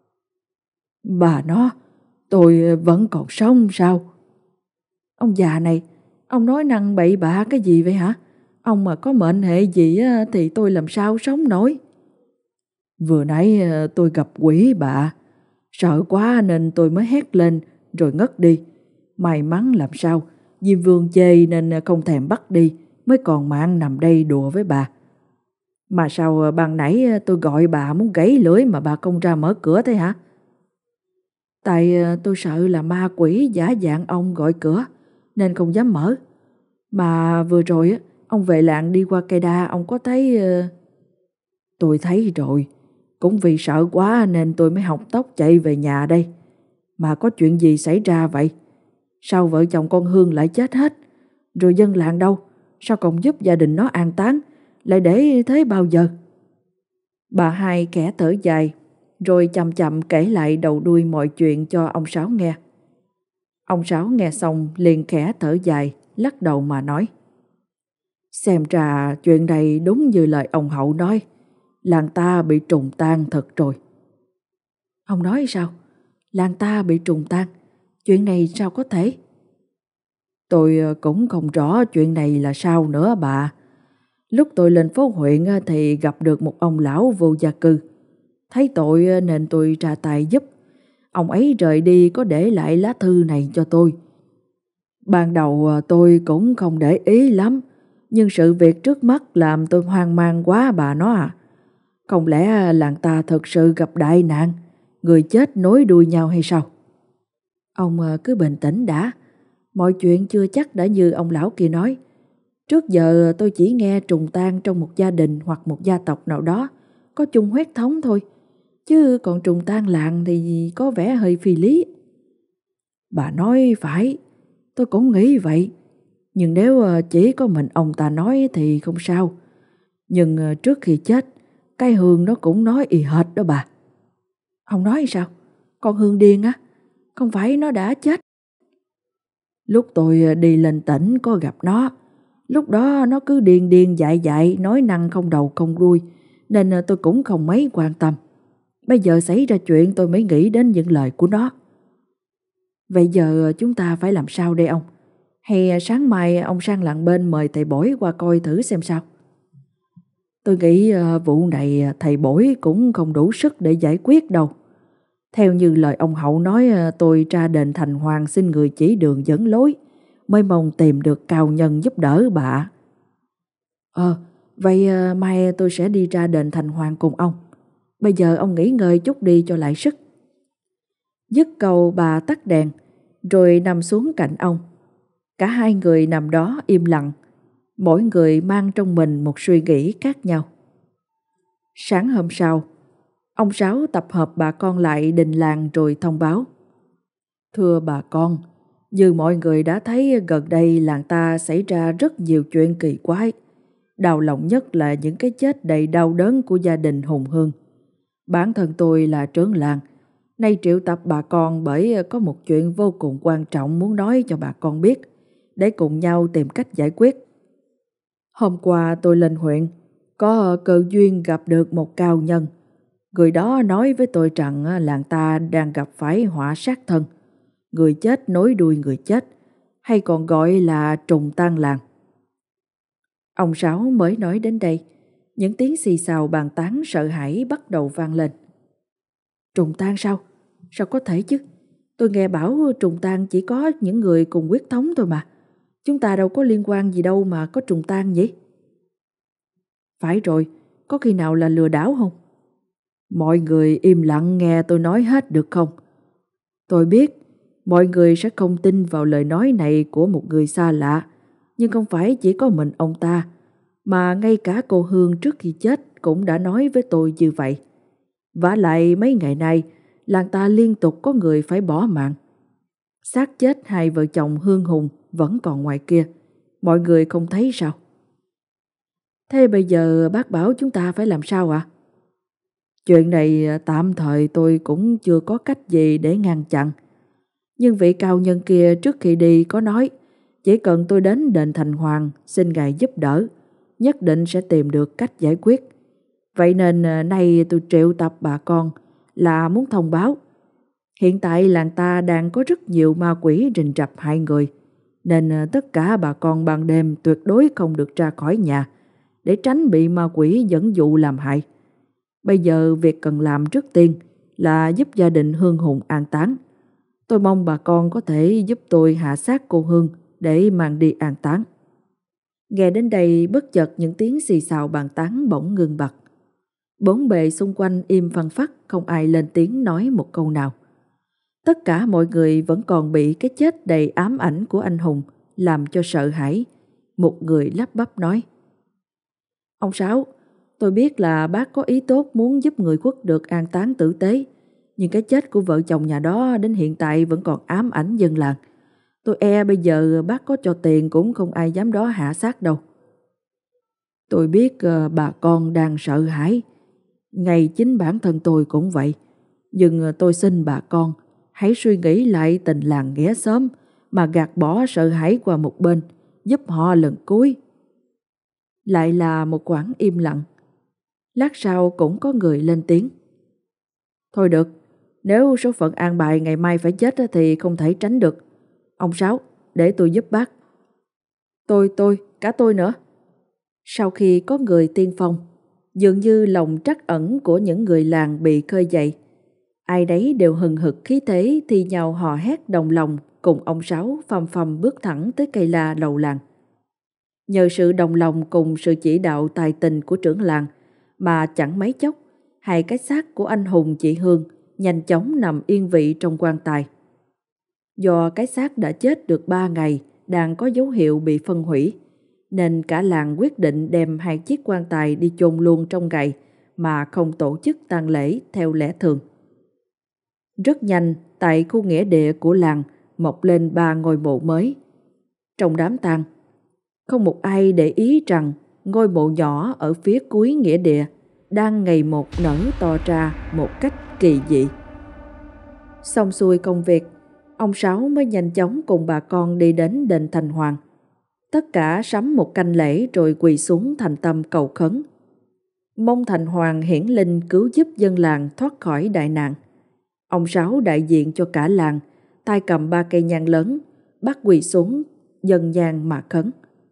Speaker 3: "Bà nó, tôi vẫn còn sống sao?"
Speaker 2: "Ông già này, ông nói năng bậy bạ cái gì vậy hả? Ông mà có mệnh hệ gì thì tôi làm sao sống nổi."
Speaker 3: "Vừa nãy tôi gặp quỷ bà, sợ quá nên tôi mới hét lên rồi ngất đi. May mắn làm sao, Diêm Vương chê nên không thèm bắt đi, mới còn mạng nằm đây đùa với bà.
Speaker 2: Mà sao ban nãy tôi gọi bà muốn gãy lưỡi mà bà không ra mở cửa thế hả?"
Speaker 3: "Tại tôi sợ là ma quỷ giả dạng ông gọi cửa nên không dám mở. Mà vừa rồi ông Vệ Lạng đi qua cây đa, ông có thấy..."
Speaker 2: "Tôi thấy rồi, cũng vì sợ quá nên tôi mới học tốc chạy về nhà đây. Mà có chuyện gì xảy ra vậy? Sao vợ chồng con Hương lại chết hết? Rồi dân làng đâu? Sao còn giúp gia đình nó an táng? Lại để thế bao giờ?" Bà hai khẽ thở dài, rồi chậm chậm kể lại đầu đuôi mọi chuyện cho ông Sáu nghe. Ông Sáu nghe xong liền khẽ thở dài, lắc đầu mà nói: "Xem ra chuyện này đúng như lời ông Hậu nói, làng ta bị trùng tan thật rồi."
Speaker 3: "Ông nói sao? Làng ta bị trùng tan? Chuyện này sao có thể?"
Speaker 2: "Tôi cũng không rõ chuyện này là sao nữa bà. Lúc tôi lên phố huyện thì gặp được một ông lão vô gia cư. Thấy tội nên tôi ra tay giúp. Ông ấy rời đi có để lại lá thư này cho tôi. Ban đầu tôi cũng không để ý lắm, nhưng sự việc trước mắt làm tôi hoang mang quá bà nó à. Không lẽ làng ta thật sự gặp đại nạn, người chết nối đuôi nhau hay sao?"
Speaker 3: "Ông cứ bình tĩnh đã, mọi chuyện chưa chắc đã như ông lão kia nói. Trước giờ tôi chỉ nghe trùng tan trong một gia đình hoặc một gia tộc nào đó có chung huyết thống thôi, chứ còn trùng tan làng thì có vẻ hơi phi lý."
Speaker 2: "Bà nói phải, tôi cũng nghĩ vậy. Nhưng nếu chỉ có mình ông ta nói thì không sao. Nhưng trước khi chết, cái Hương nó cũng nói y hệt đó bà."
Speaker 3: "Ông nói sao? Con Hương điên á? Không phải nó đã chết?"
Speaker 2: "Lúc tôi đi lên tỉnh có gặp nó. Lúc đó nó cứ điên điên dại dại, nói năng không đầu không đuôi, nên tôi cũng không mấy quan tâm. Bây giờ xảy ra chuyện tôi mới nghĩ đến những lời của nó."
Speaker 3: "Vậy giờ chúng ta phải làm sao đây ông? Hay sáng mai ông sang làng bên mời thầy bói qua coi thử xem sao?"
Speaker 2: "Tôi nghĩ vụ này thầy bói cũng không đủ sức để giải quyết đâu. Theo như lời ông Hậu nói, tôi ra đền Thành Hoàng xin người chỉ đường dẫn lối, mới mong tìm được cao nhân giúp đỡ bà."
Speaker 3: Ờ, vậy mai tôi sẽ đi ra đền Thành Hoàng cùng ông. Bây giờ ông nghỉ ngơi chút đi cho lại sức."
Speaker 2: Dứt câu bà tắt đèn, rồi nằm xuống cạnh ông. Cả hai người nằm đó im lặng, mỗi người mang trong mình một suy nghĩ khác nhau. Sáng hôm sau, ông Sáu tập hợp bà con lại đình làng rồi thông báo. Thưa bà con, như mọi người đã thấy gần đây làng ta xảy ra rất nhiều chuyện kỳ quái. Đau lòng nhất là những cái chết đầy đau đớn của gia đình Hùng Hương. Bản thân tôi là trưởng làng, nay triệu tập bà con bởi có một chuyện vô cùng quan trọng muốn nói cho bà con biết, để cùng nhau tìm cách giải quyết. Hôm qua tôi lên huyện, có cơ duyên gặp được một cao nhân. Người đó nói với tôi rằng làng ta đang gặp phải họa sát thân, người chết nối đuôi người chết, hay còn gọi là trùng tan làng. Ông Sáu mới nói đến đây, những tiếng xì xào bàn tán sợ hãi bắt đầu vang lên. Trùng tan sao? Sao có thể chứ? Tôi nghe bảo trùng tan chỉ có những người cùng huyết thống thôi mà. Chúng ta đâu có liên quan gì đâu mà có trùng tan nhỉ? Phải rồi, có khi nào là lừa đảo không? Mọi người im lặng nghe tôi nói hết được không? Tôi biết mọi người sẽ không tin vào lời nói này của một người xa lạ, nhưng không phải chỉ có mình ông ta, mà ngay cả cô Hương trước khi chết cũng đã nói với tôi như vậy. Vả lại mấy ngày nay, làng ta liên tục có người phải bỏ mạng. Xác chết hai vợ chồng Hương Hùng vẫn còn ngoài kia, mọi người không thấy sao? Thế bây giờ bác bảo chúng ta phải làm sao ạ? À? Chuyện này tạm thời tôi cũng chưa có cách gì để ngăn chặn. Nhưng vị cao nhân kia trước khi đi có nói, chỉ cần tôi đến đền Thành Hoàng xin ngài giúp đỡ, nhất định sẽ tìm được cách giải quyết. Vậy nên nay tôi triệu tập bà con là muốn thông báo. Hiện tại làng ta đang có rất nhiều ma quỷ rình rập hại người, nên tất cả bà con ban đêm tuyệt đối không được ra khỏi nhà, để tránh bị ma quỷ dẫn dụ làm hại. Bây giờ việc cần làm trước tiên là giúp gia đình Hương Hùng an táng. Tôi mong bà con có thể giúp tôi hạ xác cô Hương để mang đi an táng. Nghe đến đây bất chợt những tiếng xì xào bàn tán bỗng ngừng bặt. Bốn bề xung quanh im phăng phắc, không ai lên tiếng nói một câu nào. Tất cả mọi người vẫn còn bị cái chết đầy ám ảnh của anh Hùng làm cho sợ hãi. Một người lắp bắp nói: Ông Sáu, tôi biết là bác có ý tốt muốn giúp người khuất được an táng tử tế, nhưng cái chết của vợ chồng nhà đó đến hiện tại vẫn còn ám ảnh dân làng. Tôi e bây giờ bác có cho tiền cũng không ai dám đó hạ xác đâu. Tôi biết uh, bà con đang sợ hãi, ngay chính bản thân tôi cũng vậy. Nhưng uh, tôi xin bà con hãy suy nghĩ lại tình làng nghĩa xóm mà gạt bỏ sợ hãi qua một bên, giúp họ lần cuối. Lại là một khoảng im lặng. Lát sau cũng có người lên tiếng. Thôi được, nếu số phận an bài ngày mai phải chết thì không thể tránh được. Ông Sáu, để tôi giúp bác. Tôi, tôi, cả tôi nữa. Sau khi có người tiên phong, dường như lòng trắc ẩn của những người làng bị khơi dậy. Ai đấy đều hừng hực khí thế thì nhau hò hét đồng lòng cùng ông Sáu phầm phầm bước thẳng tới cây la đầu làng. Nhờ sự đồng lòng cùng sự chỉ đạo tài tình của trưởng làng mà chẳng mấy chốc, hai cái xác của anh Hùng chị Hương nhanh chóng nằm yên vị trong quan tài. Do cái xác đã chết được ba ngày đang có dấu hiệu bị phân hủy, nên cả làng quyết định đem hai chiếc quan tài đi chôn luôn trong ngày mà không tổ chức tang lễ theo lẽ thường. Rất nhanh, tại khu nghĩa địa của làng mọc lên ba ngôi mộ mới. Trong đám tang, không một ai để ý rằng ngôi mộ nhỏ ở phía cuối nghĩa địa đang ngày một nở to ra một cách kỳ dị. Xong xuôi công việc, ông Sáu mới nhanh chóng cùng bà con đi đến đền Thành Hoàng. Tất cả sắm một canh lễ rồi quỳ xuống thành tâm cầu khấn, mong Thành Hoàng hiển linh cứu giúp dân làng thoát khỏi đại nạn. Ông Sáu đại diện cho cả làng, tay cầm ba cây nhang lớn, bắt quỳ xuống dâng nhang mà khấn.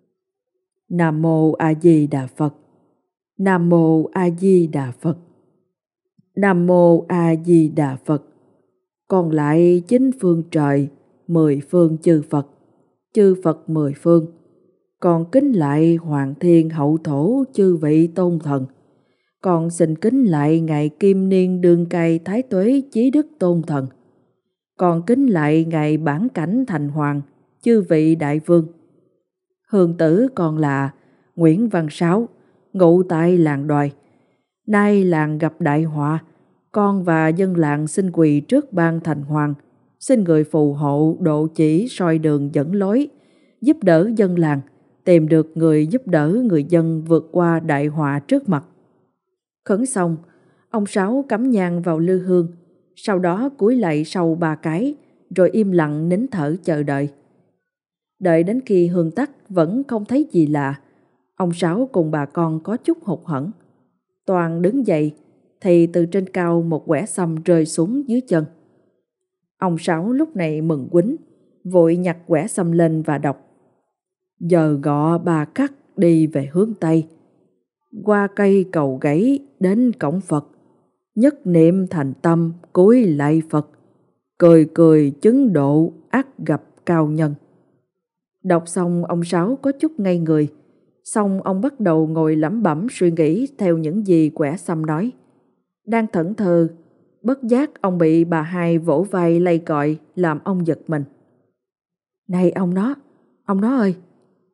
Speaker 2: Nam mô A Di Đà Phật. Nam mô A Di Đà Phật. Nam mô A Di Đà Phật. Còn lại chín phương trời, mười phương chư Phật, chư Phật mười phương. Còn kính lại Hoàng Thiên Hậu Thổ chư vị tôn thần. Còn xin kính lại ngài Kim Niên Đương Cai Thái Tuế Chí Đức tôn thần. Còn kính lại ngài Bản Cảnh Thành Hoàng,
Speaker 3: chư vị đại vương. Hương tử còn là Nguyễn Văn Sáu, ngụ tại làng Đoài. Nay làng gặp đại họa, con và dân làng xin quỳ trước ban thành hoàng, xin người phù hộ độ chỉ soi đường dẫn lối, giúp đỡ dân làng, tìm được người giúp đỡ người dân vượt qua đại họa trước mặt. Khấn xong, ông Sáu cắm nhang vào lư hương, sau đó cúi lạy sau ba cái, rồi im lặng nín thở chờ đợi. Đợi đến khi hương tắt vẫn không thấy gì lạ, ông Sáu cùng bà con có chút hụt hẫng. Toàn đứng dậy, thì từ trên cao một quẻ sâm rơi xuống dưới chân. Ông Sáu lúc này mừng quýnh, vội nhặt quẻ sâm lên và đọc: Giờ gọ bà khắc đi về hướng Tây, qua cây cầu gãy đến cổng Phật, nhất niệm thành tâm cúi lạy Phật, cười cười chứng độ ắt gặp cao nhân. Đọc xong ông Sáu có chút ngây người, xong ông bắt đầu ngồi lẩm bẩm suy nghĩ theo những gì quẻ sâm nói. Đang thẫn thờ, bất giác ông bị bà hai vỗ vai lay cọi làm ông giật mình. Này ông nó, ông nó ơi!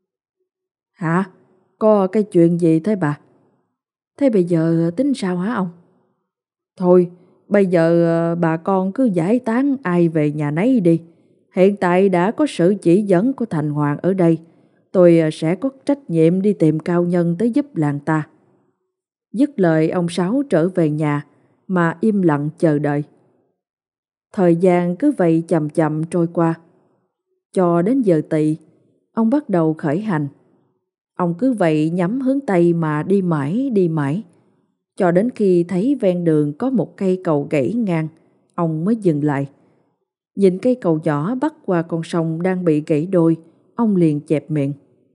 Speaker 3: Hả? Có cái chuyện gì thế bà? Thế bây giờ tính sao hả ông? Thôi, bây giờ bà con cứ giải tán ai về nhà nấy đi. Hiện tại đã có sự chỉ dẫn của thành hoàng ở đây, tôi sẽ có trách nhiệm đi tìm cao nhân tới giúp làng ta. Dứt lời ông Sáu trở về nhà mà im lặng chờ đợi. Thời gian cứ vậy chậm chậm trôi qua. Cho đến giờ tỵ, ông bắt đầu khởi hành. Ông cứ vậy nhắm hướng Tây mà đi mãi đi mãi, cho đến khi thấy ven đường có một cây cầu gãy ngang, ông mới dừng lại. Nhìn cây cầu nhỏ bắc qua con sông đang bị gãy đôi, ông liền chẹp miệng.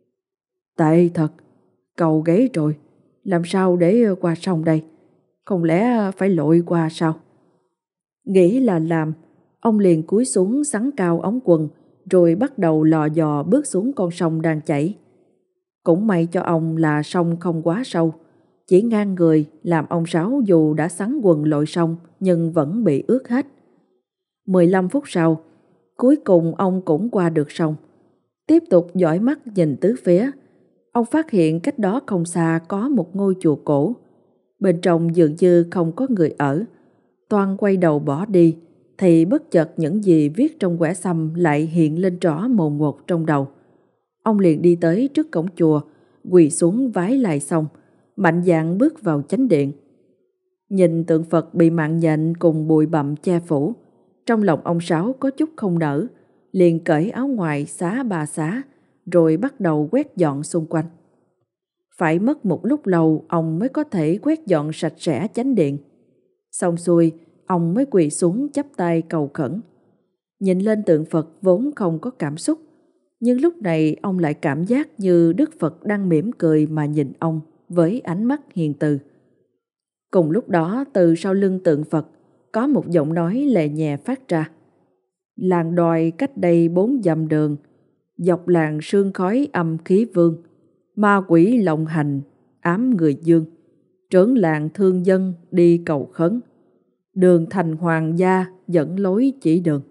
Speaker 3: Tệ thật, cầu gãy rồi, làm sao để qua sông đây? Không lẽ phải lội qua sao? Nghĩ là làm, ông liền cúi xuống xắn cao ống quần, rồi bắt đầu lò dò bước xuống con sông đang chảy. Cũng may cho ông là sông không quá sâu, chỉ ngang người làm ông Sáu dù đã xắn quần lội sông nhưng vẫn bị ướt hết. mười lăm phút sau, cuối cùng ông cũng qua được sông. Tiếp tục dõi mắt nhìn tứ phía, ông phát hiện cách đó không xa có một ngôi chùa cổ. Bên trong dường như không có người ở. Toan quay đầu bỏ đi, thì bất chợt những gì viết trong quẻ sâm lại hiện lên rõ mồn một trong đầu. Ông liền đi tới trước cổng chùa, quỳ xuống vái lại xong, mạnh dạn bước vào chánh điện. Nhìn tượng Phật bị mạng nhện cùng bụi bặm che phủ, trong lòng ông Sáu có chút không nở, liền cởi áo ngoài xá ba xá, rồi bắt đầu quét dọn xung quanh. Phải mất một lúc lâu ông mới có thể quét dọn sạch sẽ chánh điện. Xong xuôi, ông mới quỳ xuống chắp tay cầu khẩn. Nhìn lên tượng Phật vốn không có cảm xúc, nhưng lúc này ông lại cảm giác như Đức Phật đang mỉm cười mà nhìn ông với ánh mắt hiền từ. Cùng lúc đó, từ sau lưng tượng Phật có một giọng nói lè nhẹ phát ra. Làng Đoài cách đây bốn dặm đường, dọc làng sương khói âm khí vương, ma quỷ lộng hành ám người dương, trưởng làng thương dân đi cầu khấn, đường thành hoàng gia dẫn lối chỉ đường.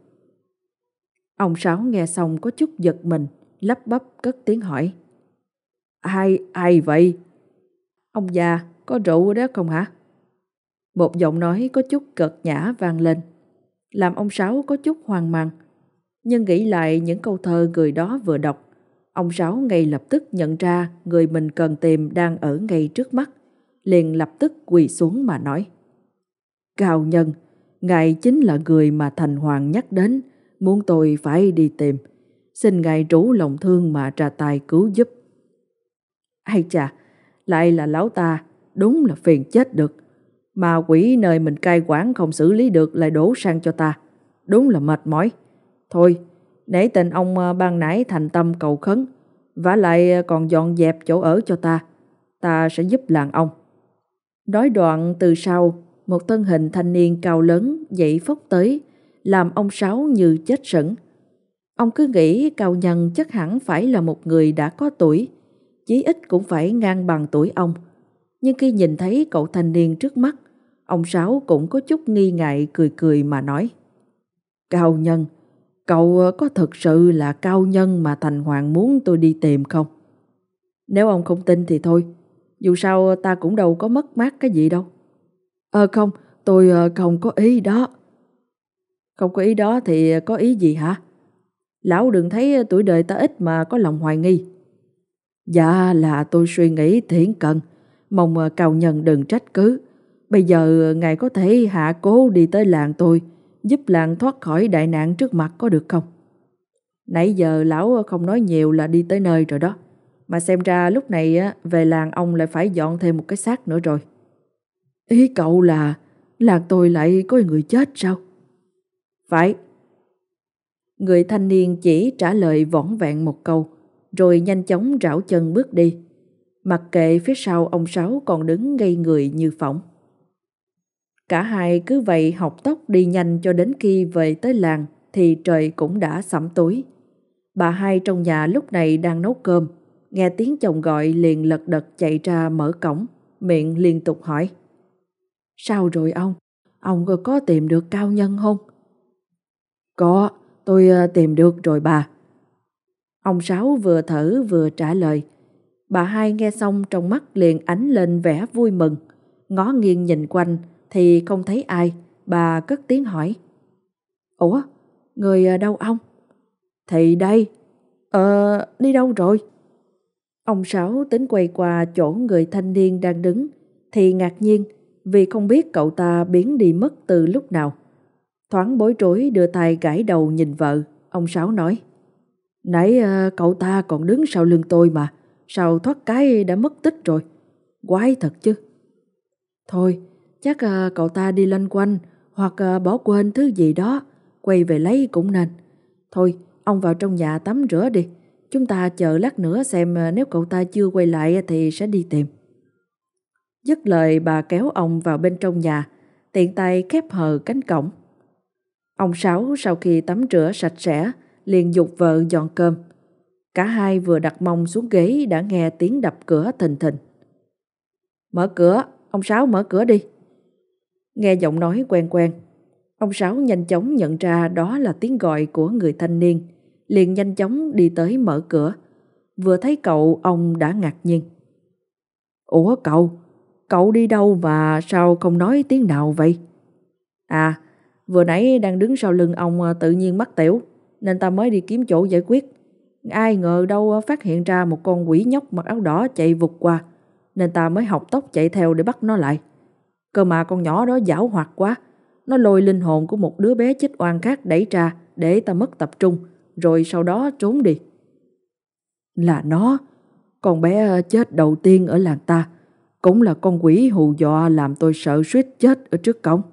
Speaker 3: Ông Sáu nghe xong có chút giật mình, lắp bắp cất tiếng hỏi. Ai, ai vậy? Ông già, có rượu đó không hả? Một giọng nói có chút cợt nhã vang lên, làm ông Sáu có chút hoang mang. Nhưng nghĩ lại những câu thơ người đó vừa đọc, ông Sáu ngay lập tức nhận ra người mình cần tìm đang ở ngay trước mắt, liền lập tức quỳ xuống mà nói. Cao nhân, ngài chính là người mà thành hoàng nhắc đến, muốn tôi phải đi tìm. Xin ngài trú lòng thương mà ra tay cứu giúp. Ai chà, lại là lão ta, đúng là phiền chết được. Mà quỷ nơi mình cai quản không xử lý được lại đổ sang cho ta, đúng là mệt mỏi. Thôi, nể tình ông ban nãy thành tâm cầu khấn, vả lại còn dọn dẹp chỗ ở cho ta, ta sẽ giúp làng ông. Nói đoạn từ sau, một thân hình thanh niên cao lớn dậy phốc tới, làm ông Sáu như chết sững. Ông cứ nghĩ cao nhân chắc hẳn phải là một người đã có tuổi, chí ít cũng phải ngang bằng tuổi ông. Nhưng khi nhìn thấy cậu thanh niên trước mắt, ông Sáu cũng có chút nghi ngại cười cười mà nói. Cao nhân, Cậu có thực sự là cao nhân mà Thành Hoàng muốn tôi đi tìm không?
Speaker 2: Nếu ông không tin thì thôi, dù sao ta cũng đâu có mất mát cái gì đâu.
Speaker 3: Ờ không, tôi không có ý đó.
Speaker 2: Không có ý đó thì có ý gì hả? Lão đừng thấy tuổi đời ta ít mà có lòng hoài nghi.
Speaker 3: Dạ là tôi suy nghĩ thiển cận, mong cao nhân đừng trách cứ. Bây giờ ngài có thể hạ cố đi tới làng tôi, giúp làng thoát khỏi đại nạn trước mặt có được không?
Speaker 2: Nãy giờ lão không nói nhiều là đi tới nơi rồi đó. Mà xem ra lúc này về làng ông lại phải dọn thêm một cái xác nữa rồi.
Speaker 3: Ý cậu là làng tôi lại có người chết sao?
Speaker 2: Phải. Người thanh niên chỉ trả lời vỏn vẹn một câu, rồi nhanh chóng rảo chân bước đi. Mặc kệ phía sau ông Sáu còn đứng ngây người như phỏng. Cả hai cứ vậy học tốc đi nhanh cho đến khi về tới làng thì trời cũng đã sẫm tối. Bà hai trong nhà lúc này đang nấu cơm, nghe tiếng chồng gọi liền lật đật chạy ra mở cổng, miệng liên tục hỏi.
Speaker 3: Sao rồi ông? Ông có tìm được cao nhân không? Có, tôi tìm được rồi bà.
Speaker 2: Ông Sáu vừa thở vừa trả lời. Bà hai nghe xong trong mắt liền ánh lên vẻ vui mừng, ngó nghiêng nhìn quanh thì không thấy ai, bà cất tiếng hỏi.
Speaker 3: Ủa, người đâu ông?
Speaker 2: Thì đây. Ờ, đi đâu rồi? Ông Sáu tính quay qua chỗ người thanh niên đang đứng thì ngạc nhiên vì không biết cậu ta biến đi mất từ lúc nào. Thoáng bối rối đưa tay gãi đầu nhìn vợ, ông Sáu nói.
Speaker 3: Nãy cậu ta còn đứng sau lưng tôi mà, sao thoát cái đã mất tích rồi? Quái thật chứ. Thôi, chắc cậu ta đi loanh quanh hoặc bỏ quên thứ gì đó, quay về lấy cũng nên. Thôi, ông vào trong nhà tắm rửa đi. Chúng ta chờ lát nữa xem nếu cậu ta chưa quay lại thì sẽ đi tìm.
Speaker 2: Dứt lời bà kéo ông vào bên trong nhà, tiện tay khép hờ cánh cổng. Ông Sáu sau khi tắm rửa sạch sẽ, liền giục vợ dọn cơm. Cả hai vừa đặt mông xuống ghế đã nghe tiếng đập cửa thình thình. Mở cửa, ông Sáu mở cửa đi. Nghe giọng nói quen quen, ông Sáu nhanh chóng nhận ra đó là tiếng gọi của người thanh niên, liền nhanh chóng đi tới mở cửa. Vừa thấy cậu, ông đã ngạc nhiên.
Speaker 3: Ủa cậu, cậu đi đâu mà sao không nói tiếng nào vậy?
Speaker 2: À, vừa nãy đang đứng sau lưng ông tự nhiên mắc tiểu, nên ta mới đi kiếm chỗ giải quyết. Ai ngờ đâu phát hiện ra một con quỷ nhóc mặc áo đỏ chạy vụt qua, nên ta mới học tốc chạy theo để bắt nó lại. Cơ mà con nhỏ đó giảo hoạt quá, nó lôi linh hồn của một đứa bé chết oan khác đẩy ra để ta mất tập trung, rồi sau đó trốn đi.
Speaker 3: Là nó, con bé chết đầu tiên ở làng ta, cũng là con quỷ hù dọa làm tôi sợ suýt chết ở trước cổng.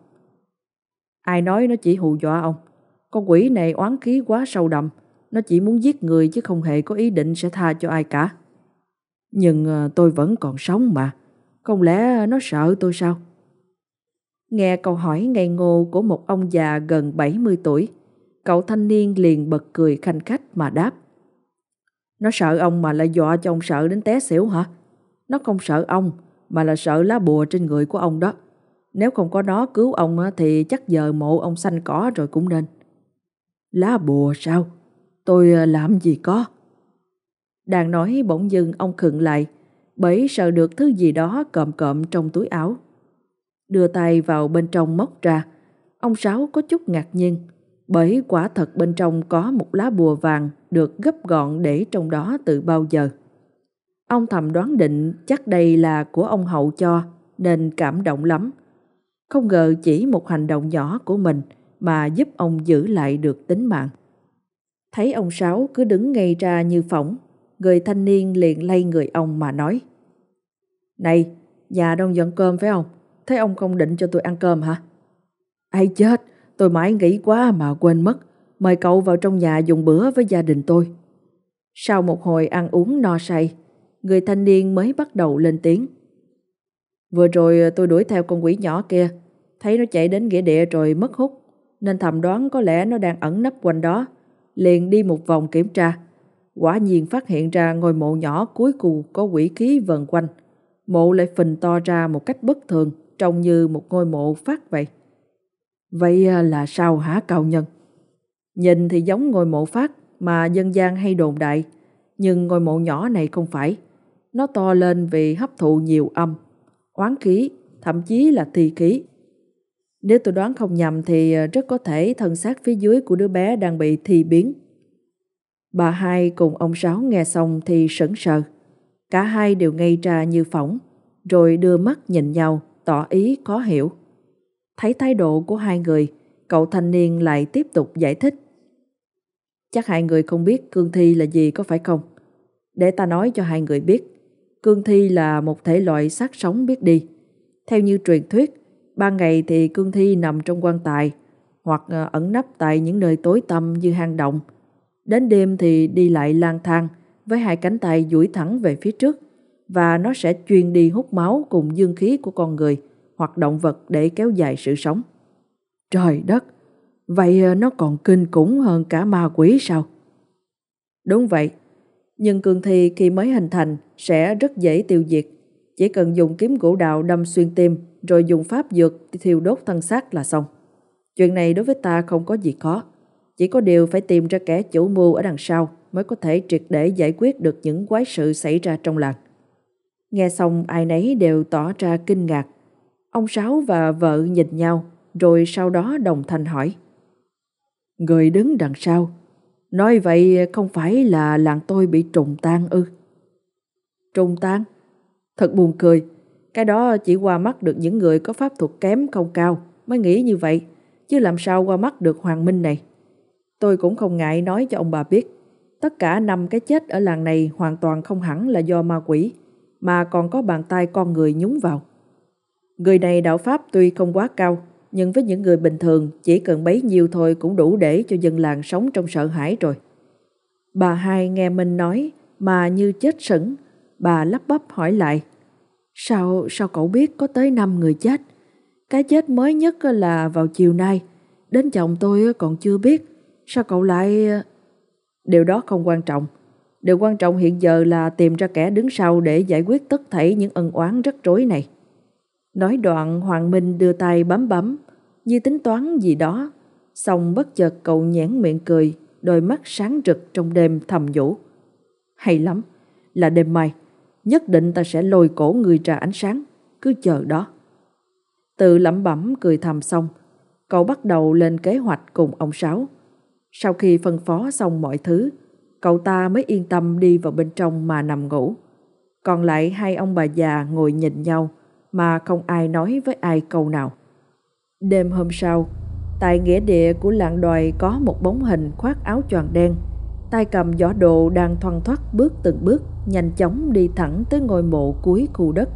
Speaker 2: Ai nói nó chỉ hù dọa ông? Con quỷ này oán khí quá sâu đậm, nó chỉ muốn giết người chứ không hề có ý định sẽ tha cho ai cả.
Speaker 3: Nhưng tôi vẫn còn sống mà, không lẽ nó sợ tôi sao?
Speaker 2: Nghe câu hỏi ngây ngô của một ông già gần bảy mươi tuổi, cậu thanh niên liền bật cười khanh khách mà đáp. Nó sợ ông mà lại dọa cho ông sợ đến té xỉu hả? Nó không sợ ông mà là sợ lá bùa trên người của ông đó. Nếu không có nó cứu ông thì chắc giờ mộ ông xanh cỏ rồi cũng nên.
Speaker 3: Lá bùa sao? Tôi làm gì có?
Speaker 2: Đang nói bỗng dưng ông khựng lại, bởi sợ được thứ gì đó cộm cộm trong túi áo. Đưa tay vào bên trong móc ra, ông Sáu có chút ngạc nhiên, bởi quả thật bên trong có một lá bùa vàng được gấp gọn để trong đó từ bao giờ. Ông thầm đoán định chắc đây là của ông Hậu cho, nên cảm động lắm. Không ngờ chỉ một hành động nhỏ của mình mà giúp ông giữ lại được tính mạng. Thấy ông Sáu cứ đứng ngây ra như phỏng, người thanh niên liền lay người ông mà nói. Này, nhà đông dọn cơm phải không? Thế ông không định cho tôi ăn cơm hả?
Speaker 3: Ai chết, tôi mãi nghĩ quá mà quên mất. Mời cậu vào trong nhà dùng bữa với gia đình tôi.
Speaker 2: Sau một hồi ăn uống no say, người thanh niên mới bắt đầu lên tiếng. Vừa rồi tôi đuổi theo con quỷ nhỏ kia, thấy nó chạy đến nghĩa địa rồi mất hút, nên thầm đoán có lẽ nó đang ẩn nấp quanh đó, liền đi một vòng kiểm tra. Quả nhiên phát hiện ra ngôi mộ nhỏ cuối cùng có quỷ khí vần quanh. Mộ lại phình to ra một cách bất thường, trông như một ngôi mộ phát vậy.
Speaker 3: Vậy là sao hả cao nhân?
Speaker 2: Nhìn thì giống ngôi mộ Phát mà dân gian hay đồn đại, nhưng ngôi mộ nhỏ này không phải. Nó to lên vì hấp thụ nhiều âm, oán khí, thậm chí là thi khí. Nếu tôi đoán không nhầm thì rất có thể thân xác phía dưới của đứa bé đang bị thi biến. Bà Hai cùng ông Sáu nghe xong thì sững sờ. Cả hai đều ngây ra như phỏng, rồi đưa mắt nhìn nhau, tỏ ý khó hiểu. Thấy thái độ của hai người, cậu thanh niên lại tiếp tục giải thích. Chắc hai người không biết cương thi là gì có phải không? Để ta nói cho hai người biết. Cương thi là một thể loại xác sống biết đi. Theo như truyền thuyết, ban ngày thì cương thi nằm trong quan tài hoặc ẩn nấp tại những nơi tối tăm như hang động. Đến đêm thì đi lại lang thang với hai cánh tay duỗi thẳng về phía trước, và nó sẽ chuyên đi hút máu cùng dương khí của con người hoặc động vật để kéo dài sự sống.
Speaker 3: Trời đất! Vậy nó còn kinh khủng hơn cả ma quỷ sao?
Speaker 2: Đúng vậy. Nhưng cương thi khi mới hình thành sẽ rất dễ tiêu diệt. Chỉ cần dùng kiếm gỗ đào đâm xuyên tim rồi dùng pháp dược thiêu đốt thân xác là xong. Chuyện này đối với ta không có gì khó. Chỉ có điều phải tìm ra kẻ chủ mưu ở đằng sau mới có thể triệt để giải quyết được những quái sự xảy ra trong làng. Nghe xong ai nấy đều tỏ ra kinh ngạc. Ông Sáu và vợ nhìn nhau, rồi sau đó đồng thanh hỏi.
Speaker 3: Người đứng đằng sau, nói vậy không phải là làng tôi bị trùng tan ư?
Speaker 2: Trùng tan? Thật buồn cười. Cái đó chỉ qua mắt được những người có pháp thuật kém không cao mới nghĩ như vậy, chứ làm sao qua mắt được Hoàng Minh này. Tôi cũng không ngại nói cho ông bà biết. Tất cả năm cái chết ở làng này hoàn toàn không hẳn là do ma quỷ, mà còn có bàn tay con người nhúng vào. Người này đạo pháp tuy không quá cao, nhưng với những người bình thường chỉ cần bấy nhiêu thôi cũng đủ để cho dân làng sống trong sợ hãi rồi. Bà Hai nghe Minh nói mà như chết sững. Bà lắp bắp hỏi lại.
Speaker 3: Sao, sao cậu biết có tới năm người chết? Cái chết mới nhất là vào chiều nay. Đến chồng tôi còn chưa biết. Sao cậu lại...
Speaker 2: Điều đó không quan trọng. Điều quan trọng hiện giờ là tìm ra kẻ đứng sau để giải quyết tất thảy những ân oán rắc rối này. Nói đoạn Hoàng Minh đưa tay bấm bấm như tính toán gì đó. Xong bất chợt cậu nhoẻn miệng cười, đôi mắt sáng rực trong đêm thầm nhủ. Hay lắm, là đêm mai, nhất định ta sẽ lôi cổ người ra ánh sáng, cứ chờ đó. Tự lẩm bẩm cười thầm xong, cậu bắt đầu lên kế hoạch cùng ông Sáu. Sau khi phân phó xong mọi thứ, cậu ta mới yên tâm đi vào bên trong mà nằm ngủ. Còn lại hai ông bà già ngồi nhìn nhau mà không ai nói với ai câu nào. Đêm hôm sau, tại nghĩa địa của làng Đoài có một bóng hình khoác áo choàng đen, tay cầm giỏ đồ đang thoăn thoắt bước từng bước, nhanh chóng đi thẳng tới ngôi mộ cuối khu đất.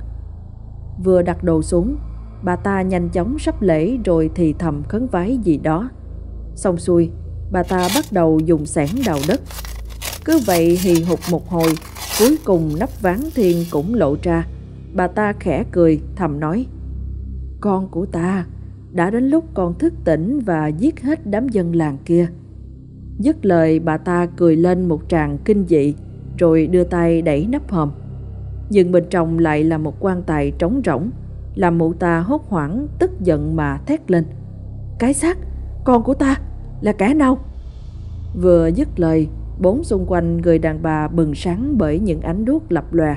Speaker 2: Vừa đặt đồ xuống, bà ta nhanh chóng sắp lễ rồi thì thầm khấn vái gì đó. Xong xuôi, bà ta bắt đầu dùng xẻng đào đất. Cứ vậy hì hục một hồi, cuối cùng nắp ván thiên cũng lộ ra. Bà ta khẽ cười thầm nói. Con của ta, đã đến lúc con thức tỉnh và giết hết đám dân làng kia. Dứt lời bà ta cười lên một tràng kinh dị, rồi đưa tay đẩy nắp hòm. Nhưng bên trong lại là một quan tài trống rỗng, làm mụ ta hốt hoảng tức giận mà thét lên. Cái xác, con của ta, là kẻ nào? Vừa dứt lời, bốn xung quanh người đàn bà bừng sáng bởi những ánh đuốc lập lòe.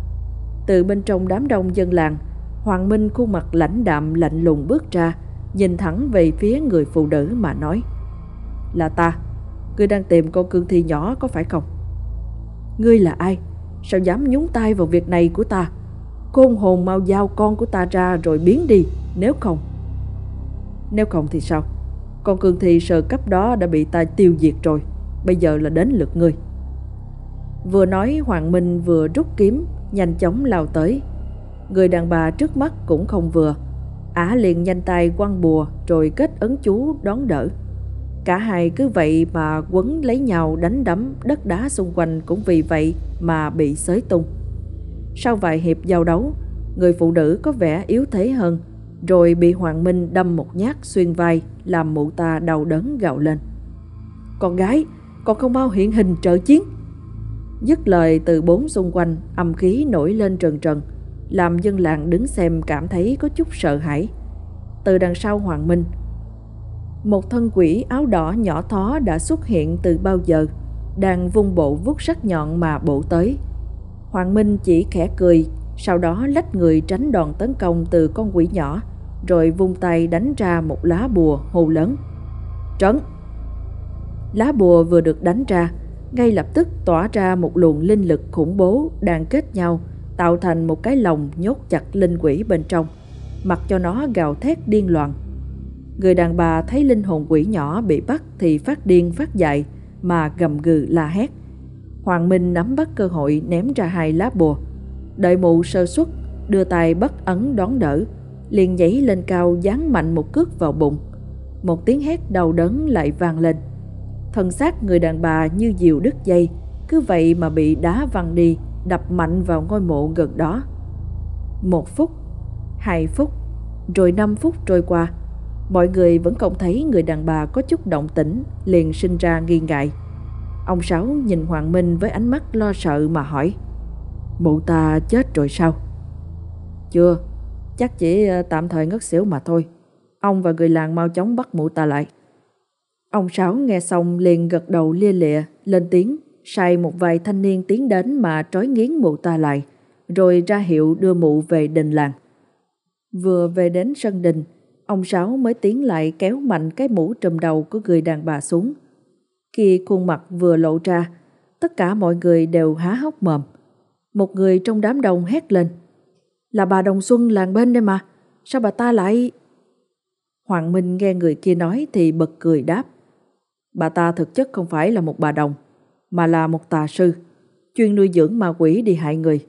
Speaker 2: Từ bên trong đám đông dân làng, Hoàng Minh khuôn mặt lãnh đạm lạnh lùng bước ra, nhìn thẳng về phía người phụ nữ mà nói. Là ta, ngươi đang tìm con cương thi nhỏ có phải không? Ngươi là ai? Sao dám nhúng tay vào việc này của ta? Khôn hồn mau giao con của ta ra rồi biến đi, nếu không. Nếu không thì sao? Con cương thi sơ cấp đó đã bị ta tiêu diệt rồi, bây giờ là đến lượt ngươi. Vừa nói Hoàng Minh vừa rút kiếm, nhanh chóng lao tới. Người đàn bà trước mắt cũng không vừa, ả liền nhanh tay quăng bùa rồi kết ấn chú đón đỡ. Cả hai cứ vậy mà quấn lấy nhau đánh đấm, đất đá xung quanh cũng vì vậy mà bị xới tung. Sau vài hiệp giao đấu, người phụ nữ có vẻ yếu thế hơn, rồi bị Hoàng Minh đâm một nhát xuyên vai, làm mụ ta đau đớn gào lên. Con gái, con không mau hiện hình trợ chiến. Dứt lời từ bốn xung quanh, âm khí nổi lên trần trần, làm dân làng đứng xem cảm thấy có chút sợ hãi. Từ đằng sau Hoàng Minh, Một thân quỷ áo đỏ nhỏ thó đã xuất hiện từ bao giờ, đang vung bộ vuốt sắc nhọn mà bổ tới. Hoàng Minh chỉ khẽ cười, sau đó lách người tránh đòn tấn công từ con quỷ nhỏ, rồi vung tay đánh ra một lá bùa hô lớn: "Trấn!" Lá bùa vừa được đánh ra, ngay lập tức tỏa ra một luồng linh lực khủng bố đang kết nhau, tạo thành một cái lồng nhốt chặt linh quỷ bên trong, mặc cho nó gào thét điên loạn. Người đàn bà thấy linh hồn quỷ nhỏ bị bắt thì phát điên phát dại mà gầm gừ la hét. Hoàng Minh nắm bắt cơ hội ném ra hai lá bùa. Đợi mụ sơ suất, đưa tay bắt ấn đón đỡ, liền nhảy lên cao giáng mạnh một cước vào bụng. Một tiếng hét đau đớn lại vang lên. Thân xác người đàn bà như diều đứt dây, cứ vậy mà bị đá văng đi, đập mạnh vào ngôi mộ gần đó. Một phút, hai phút, rồi năm phút trôi qua, mọi người vẫn không thấy người đàn bà có chút động tĩnh, liền sinh ra nghi ngại. Ông Sáu nhìn Hoàng Minh với ánh mắt lo sợ mà hỏi: "Mụ ta chết rồi sao?" "Chưa, chắc chỉ tạm thời ngất xỉu mà thôi. Ông và người làng mau chóng bắt mụ ta lại." Ông Sáu nghe xong liền gật đầu lia lịa, lên tiếng, sai một vài thanh niên tiến đến mà trói nghiến mụ ta lại, rồi ra hiệu đưa mụ về đình làng. Vừa về đến sân đình, ông Sáu mới tiến lại kéo mạnh cái mũ trùm đầu của người đàn bà xuống. Khi khuôn mặt vừa lộ ra, tất cả mọi người đều há hốc mồm. Một người trong đám đông hét lên: "Là bà Đồng Xuân làng bên đây mà, sao bà ta lại..." Hoàng Minh nghe người kia nói thì bật cười đáp: "Bà ta thực chất không phải là một bà đồng, mà là một tà sư, chuyên nuôi dưỡng ma quỷ đi hại người."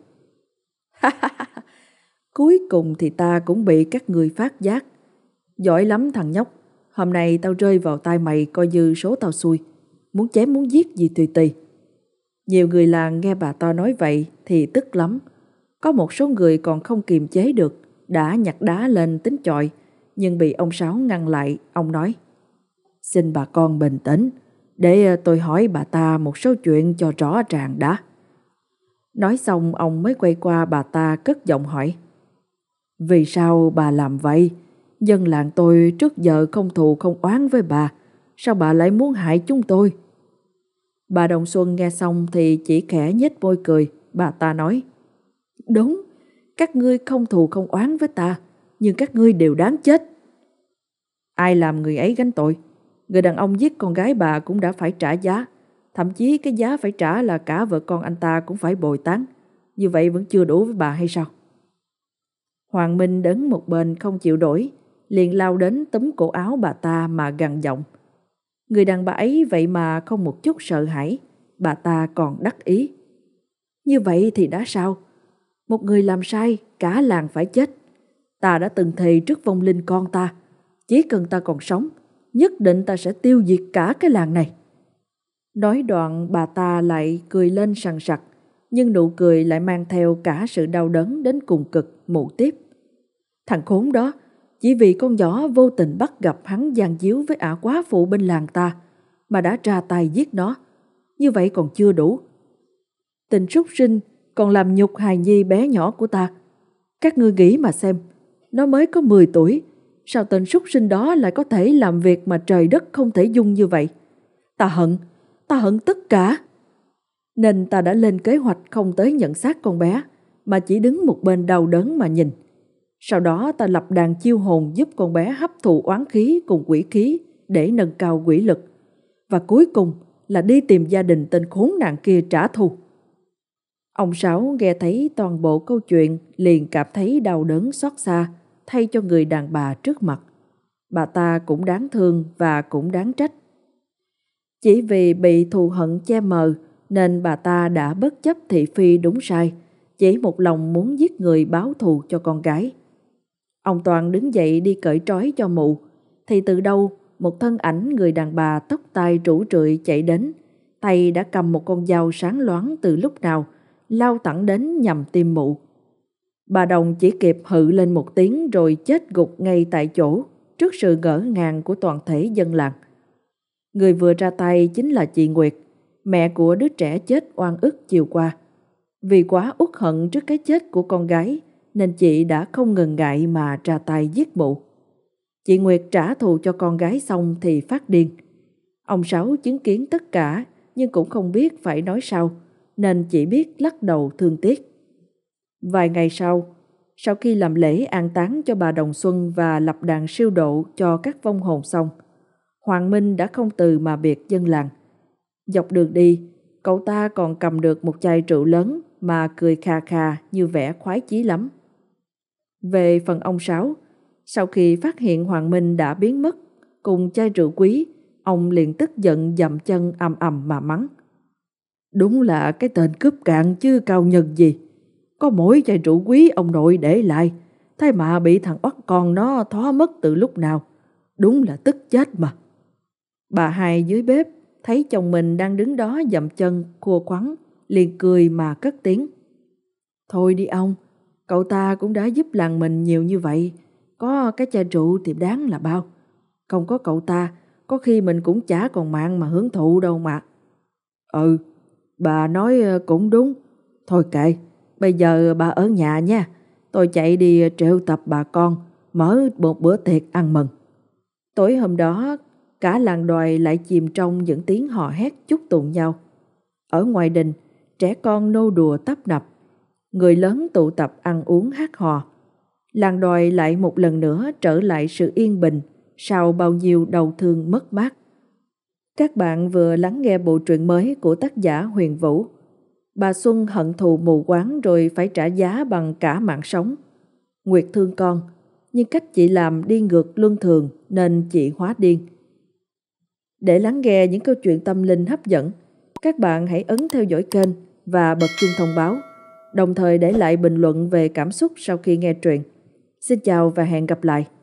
Speaker 2: "Cuối cùng thì ta cũng bị các người phát giác. Giỏi lắm thằng nhóc, hôm nay tao rơi vào tay mày coi như số tao xui, muốn chém muốn giết gì tùy tùy." Nhiều người làng nghe bà ta nói vậy thì tức lắm. Có một số người còn không kiềm chế được, đã nhặt đá lên tính chọi, nhưng bị ông Sáu ngăn lại. Ông nói: "Xin bà con bình tĩnh, để tôi hỏi bà ta một số chuyện cho rõ ràng đã." Nói xong ông mới quay qua bà ta cất giọng hỏi: "Vì sao bà làm vậy? Dân làng tôi trước giờ không thù không oán với bà, sao bà lại muốn hại chúng tôi?" Bà Đồng Xuân nghe xong thì chỉ khẽ nhếch môi cười. Bà ta nói: "Đúng, các ngươi không thù không oán với ta, nhưng các ngươi đều đáng chết. Ai làm người ấy gánh tội. Người đàn ông giết con gái bà cũng đã phải trả giá, thậm chí cái giá phải trả là cả vợ con anh ta cũng phải bồi táng. Như vậy vẫn chưa đủ với bà hay sao?" Hoàng Minh đứng một bên không chịu đổi, liền lao đến túm cổ áo bà ta mà gằn giọng. Người đàn bà ấy vậy mà không một chút sợ hãi, bà ta còn đắc ý: "Như vậy thì đã sao? Một người làm sai, cả làng phải chết. Ta đã từng thề trước vong linh con ta, chỉ cần ta còn sống, nhất định ta sẽ tiêu diệt cả cái làng này." Nói đoạn bà ta lại cười lên sằng sặc, nhưng nụ cười lại mang theo cả sự đau đớn đến cùng cực. Mụ tiếp: "Thằng khốn đó, chỉ vì con nhỏ vô tình bắt gặp hắn gian díu với ả quá phụ bên làng ta mà đã ra tay giết nó. Như vậy còn chưa đủ. Tình súc sinh còn làm nhục hài nhi bé nhỏ của ta. Các ngươi nghĩ mà xem, nó mới có mười tuổi, sao tên súc sinh đó lại có thể làm việc mà trời đất không thể dung như vậy? Ta hận, ta hận tất cả. Nên ta đã lên kế hoạch không tới nhận xác con bé, mà chỉ đứng một bên đau đớn mà nhìn. Sau đó ta lập đàn chiêu hồn giúp con bé hấp thụ oán khí cùng quỷ khí để nâng cao quỷ lực. Và cuối cùng là đi tìm gia đình tên khốn nạn kia trả thù." Ông Sáu nghe thấy toàn bộ câu chuyện liền cảm thấy đau đớn xót xa thay cho người đàn bà trước mặt. Bà ta cũng đáng thương và cũng đáng trách. Chỉ vì bị thù hận che mờ nên bà ta đã bất chấp thị phi đúng sai, chỉ một lòng muốn giết người báo thù cho con gái. Ông Toàn đứng dậy đi cởi trói cho mụ, thì từ đâu một thân ảnh người đàn bà tóc tai rủ rượi chạy đến, tay đã cầm một con dao sáng loáng từ lúc nào, lao thẳng đến nhằm tim mụ. Bà Đồng chỉ kịp hự lên một tiếng rồi chết gục ngay tại chỗ trước sự ngỡ ngàng của toàn thể dân làng. Người vừa ra tay chính là chị Nguyệt, mẹ của đứa trẻ chết oan ức chiều qua. Vì quá uất hận trước cái chết của con gái nên chị đã không ngần ngại mà ra tay giết mụ. Chị Nguyệt trả thù cho con gái xong thì phát điên. Ông Sáu chứng kiến tất cả nhưng cũng không biết phải nói sao, nên chỉ biết lắc đầu thương tiếc. Vài ngày sau, sau khi làm lễ an táng cho bà Đồng Xuân và lập đàn siêu độ cho các vong hồn xong, Hoàng Minh đã không từ mà biệt dân làng. Dọc đường đi, cậu ta còn cầm được một chai rượu lớn mà cười khà khà như vẻ khoái chí lắm. Về phần ông Sáu, sau khi phát hiện Hoàng Minh đã biến mất cùng chai rượu quý, ông liền tức giận dậm chân ầm ầm mà mắng. Đúng là cái tên cướp cạn chứ cao nhân gì. Có mỗi chai rượu quý ông nội để lại, thế mà bị thằng oắt con nó thó mất từ lúc nào. Đúng là tức chết mà. Bà hai dưới bếp thấy chồng mình đang đứng đó dậm chân khua khoắn, liền cười mà cất tiếng. Thôi đi ông, cậu ta cũng đã giúp làng mình nhiều như vậy, có cái chai rượu thì đáng là bao. Không có cậu ta, có khi mình cũng chả còn mạng mà hưởng thụ đâu mà. Ừ, bà nói cũng đúng. Thôi kệ, bây giờ bà ở nhà nha. Tôi chạy đi triệu tập bà con, mở một bữa tiệc ăn mừng. Tối hôm đó, cả làng Đoài lại chìm trong những tiếng hò hét chúc tụng nhau. Ở ngoài đình, trẻ con nô đùa tấp nập, người lớn tụ tập ăn uống hát hò. Làng Đoài lại một lần nữa trở lại sự yên bình sau bao nhiêu đau thương mất mát. Các bạn vừa lắng nghe bộ truyện mới của tác giả Huyền Vũ. Bà Xuân hận thù mù quáng rồi phải trả giá bằng cả mạng sống. Nguyệt thương con, nhưng cách chị làm đi ngược luân thường nên chị hóa điên. Để lắng nghe những câu chuyện tâm linh hấp dẫn, các bạn hãy ấn theo dõi kênh và bật chuông thông báo, đồng thời để lại bình luận về cảm xúc sau khi nghe truyện. Xin chào và hẹn gặp lại.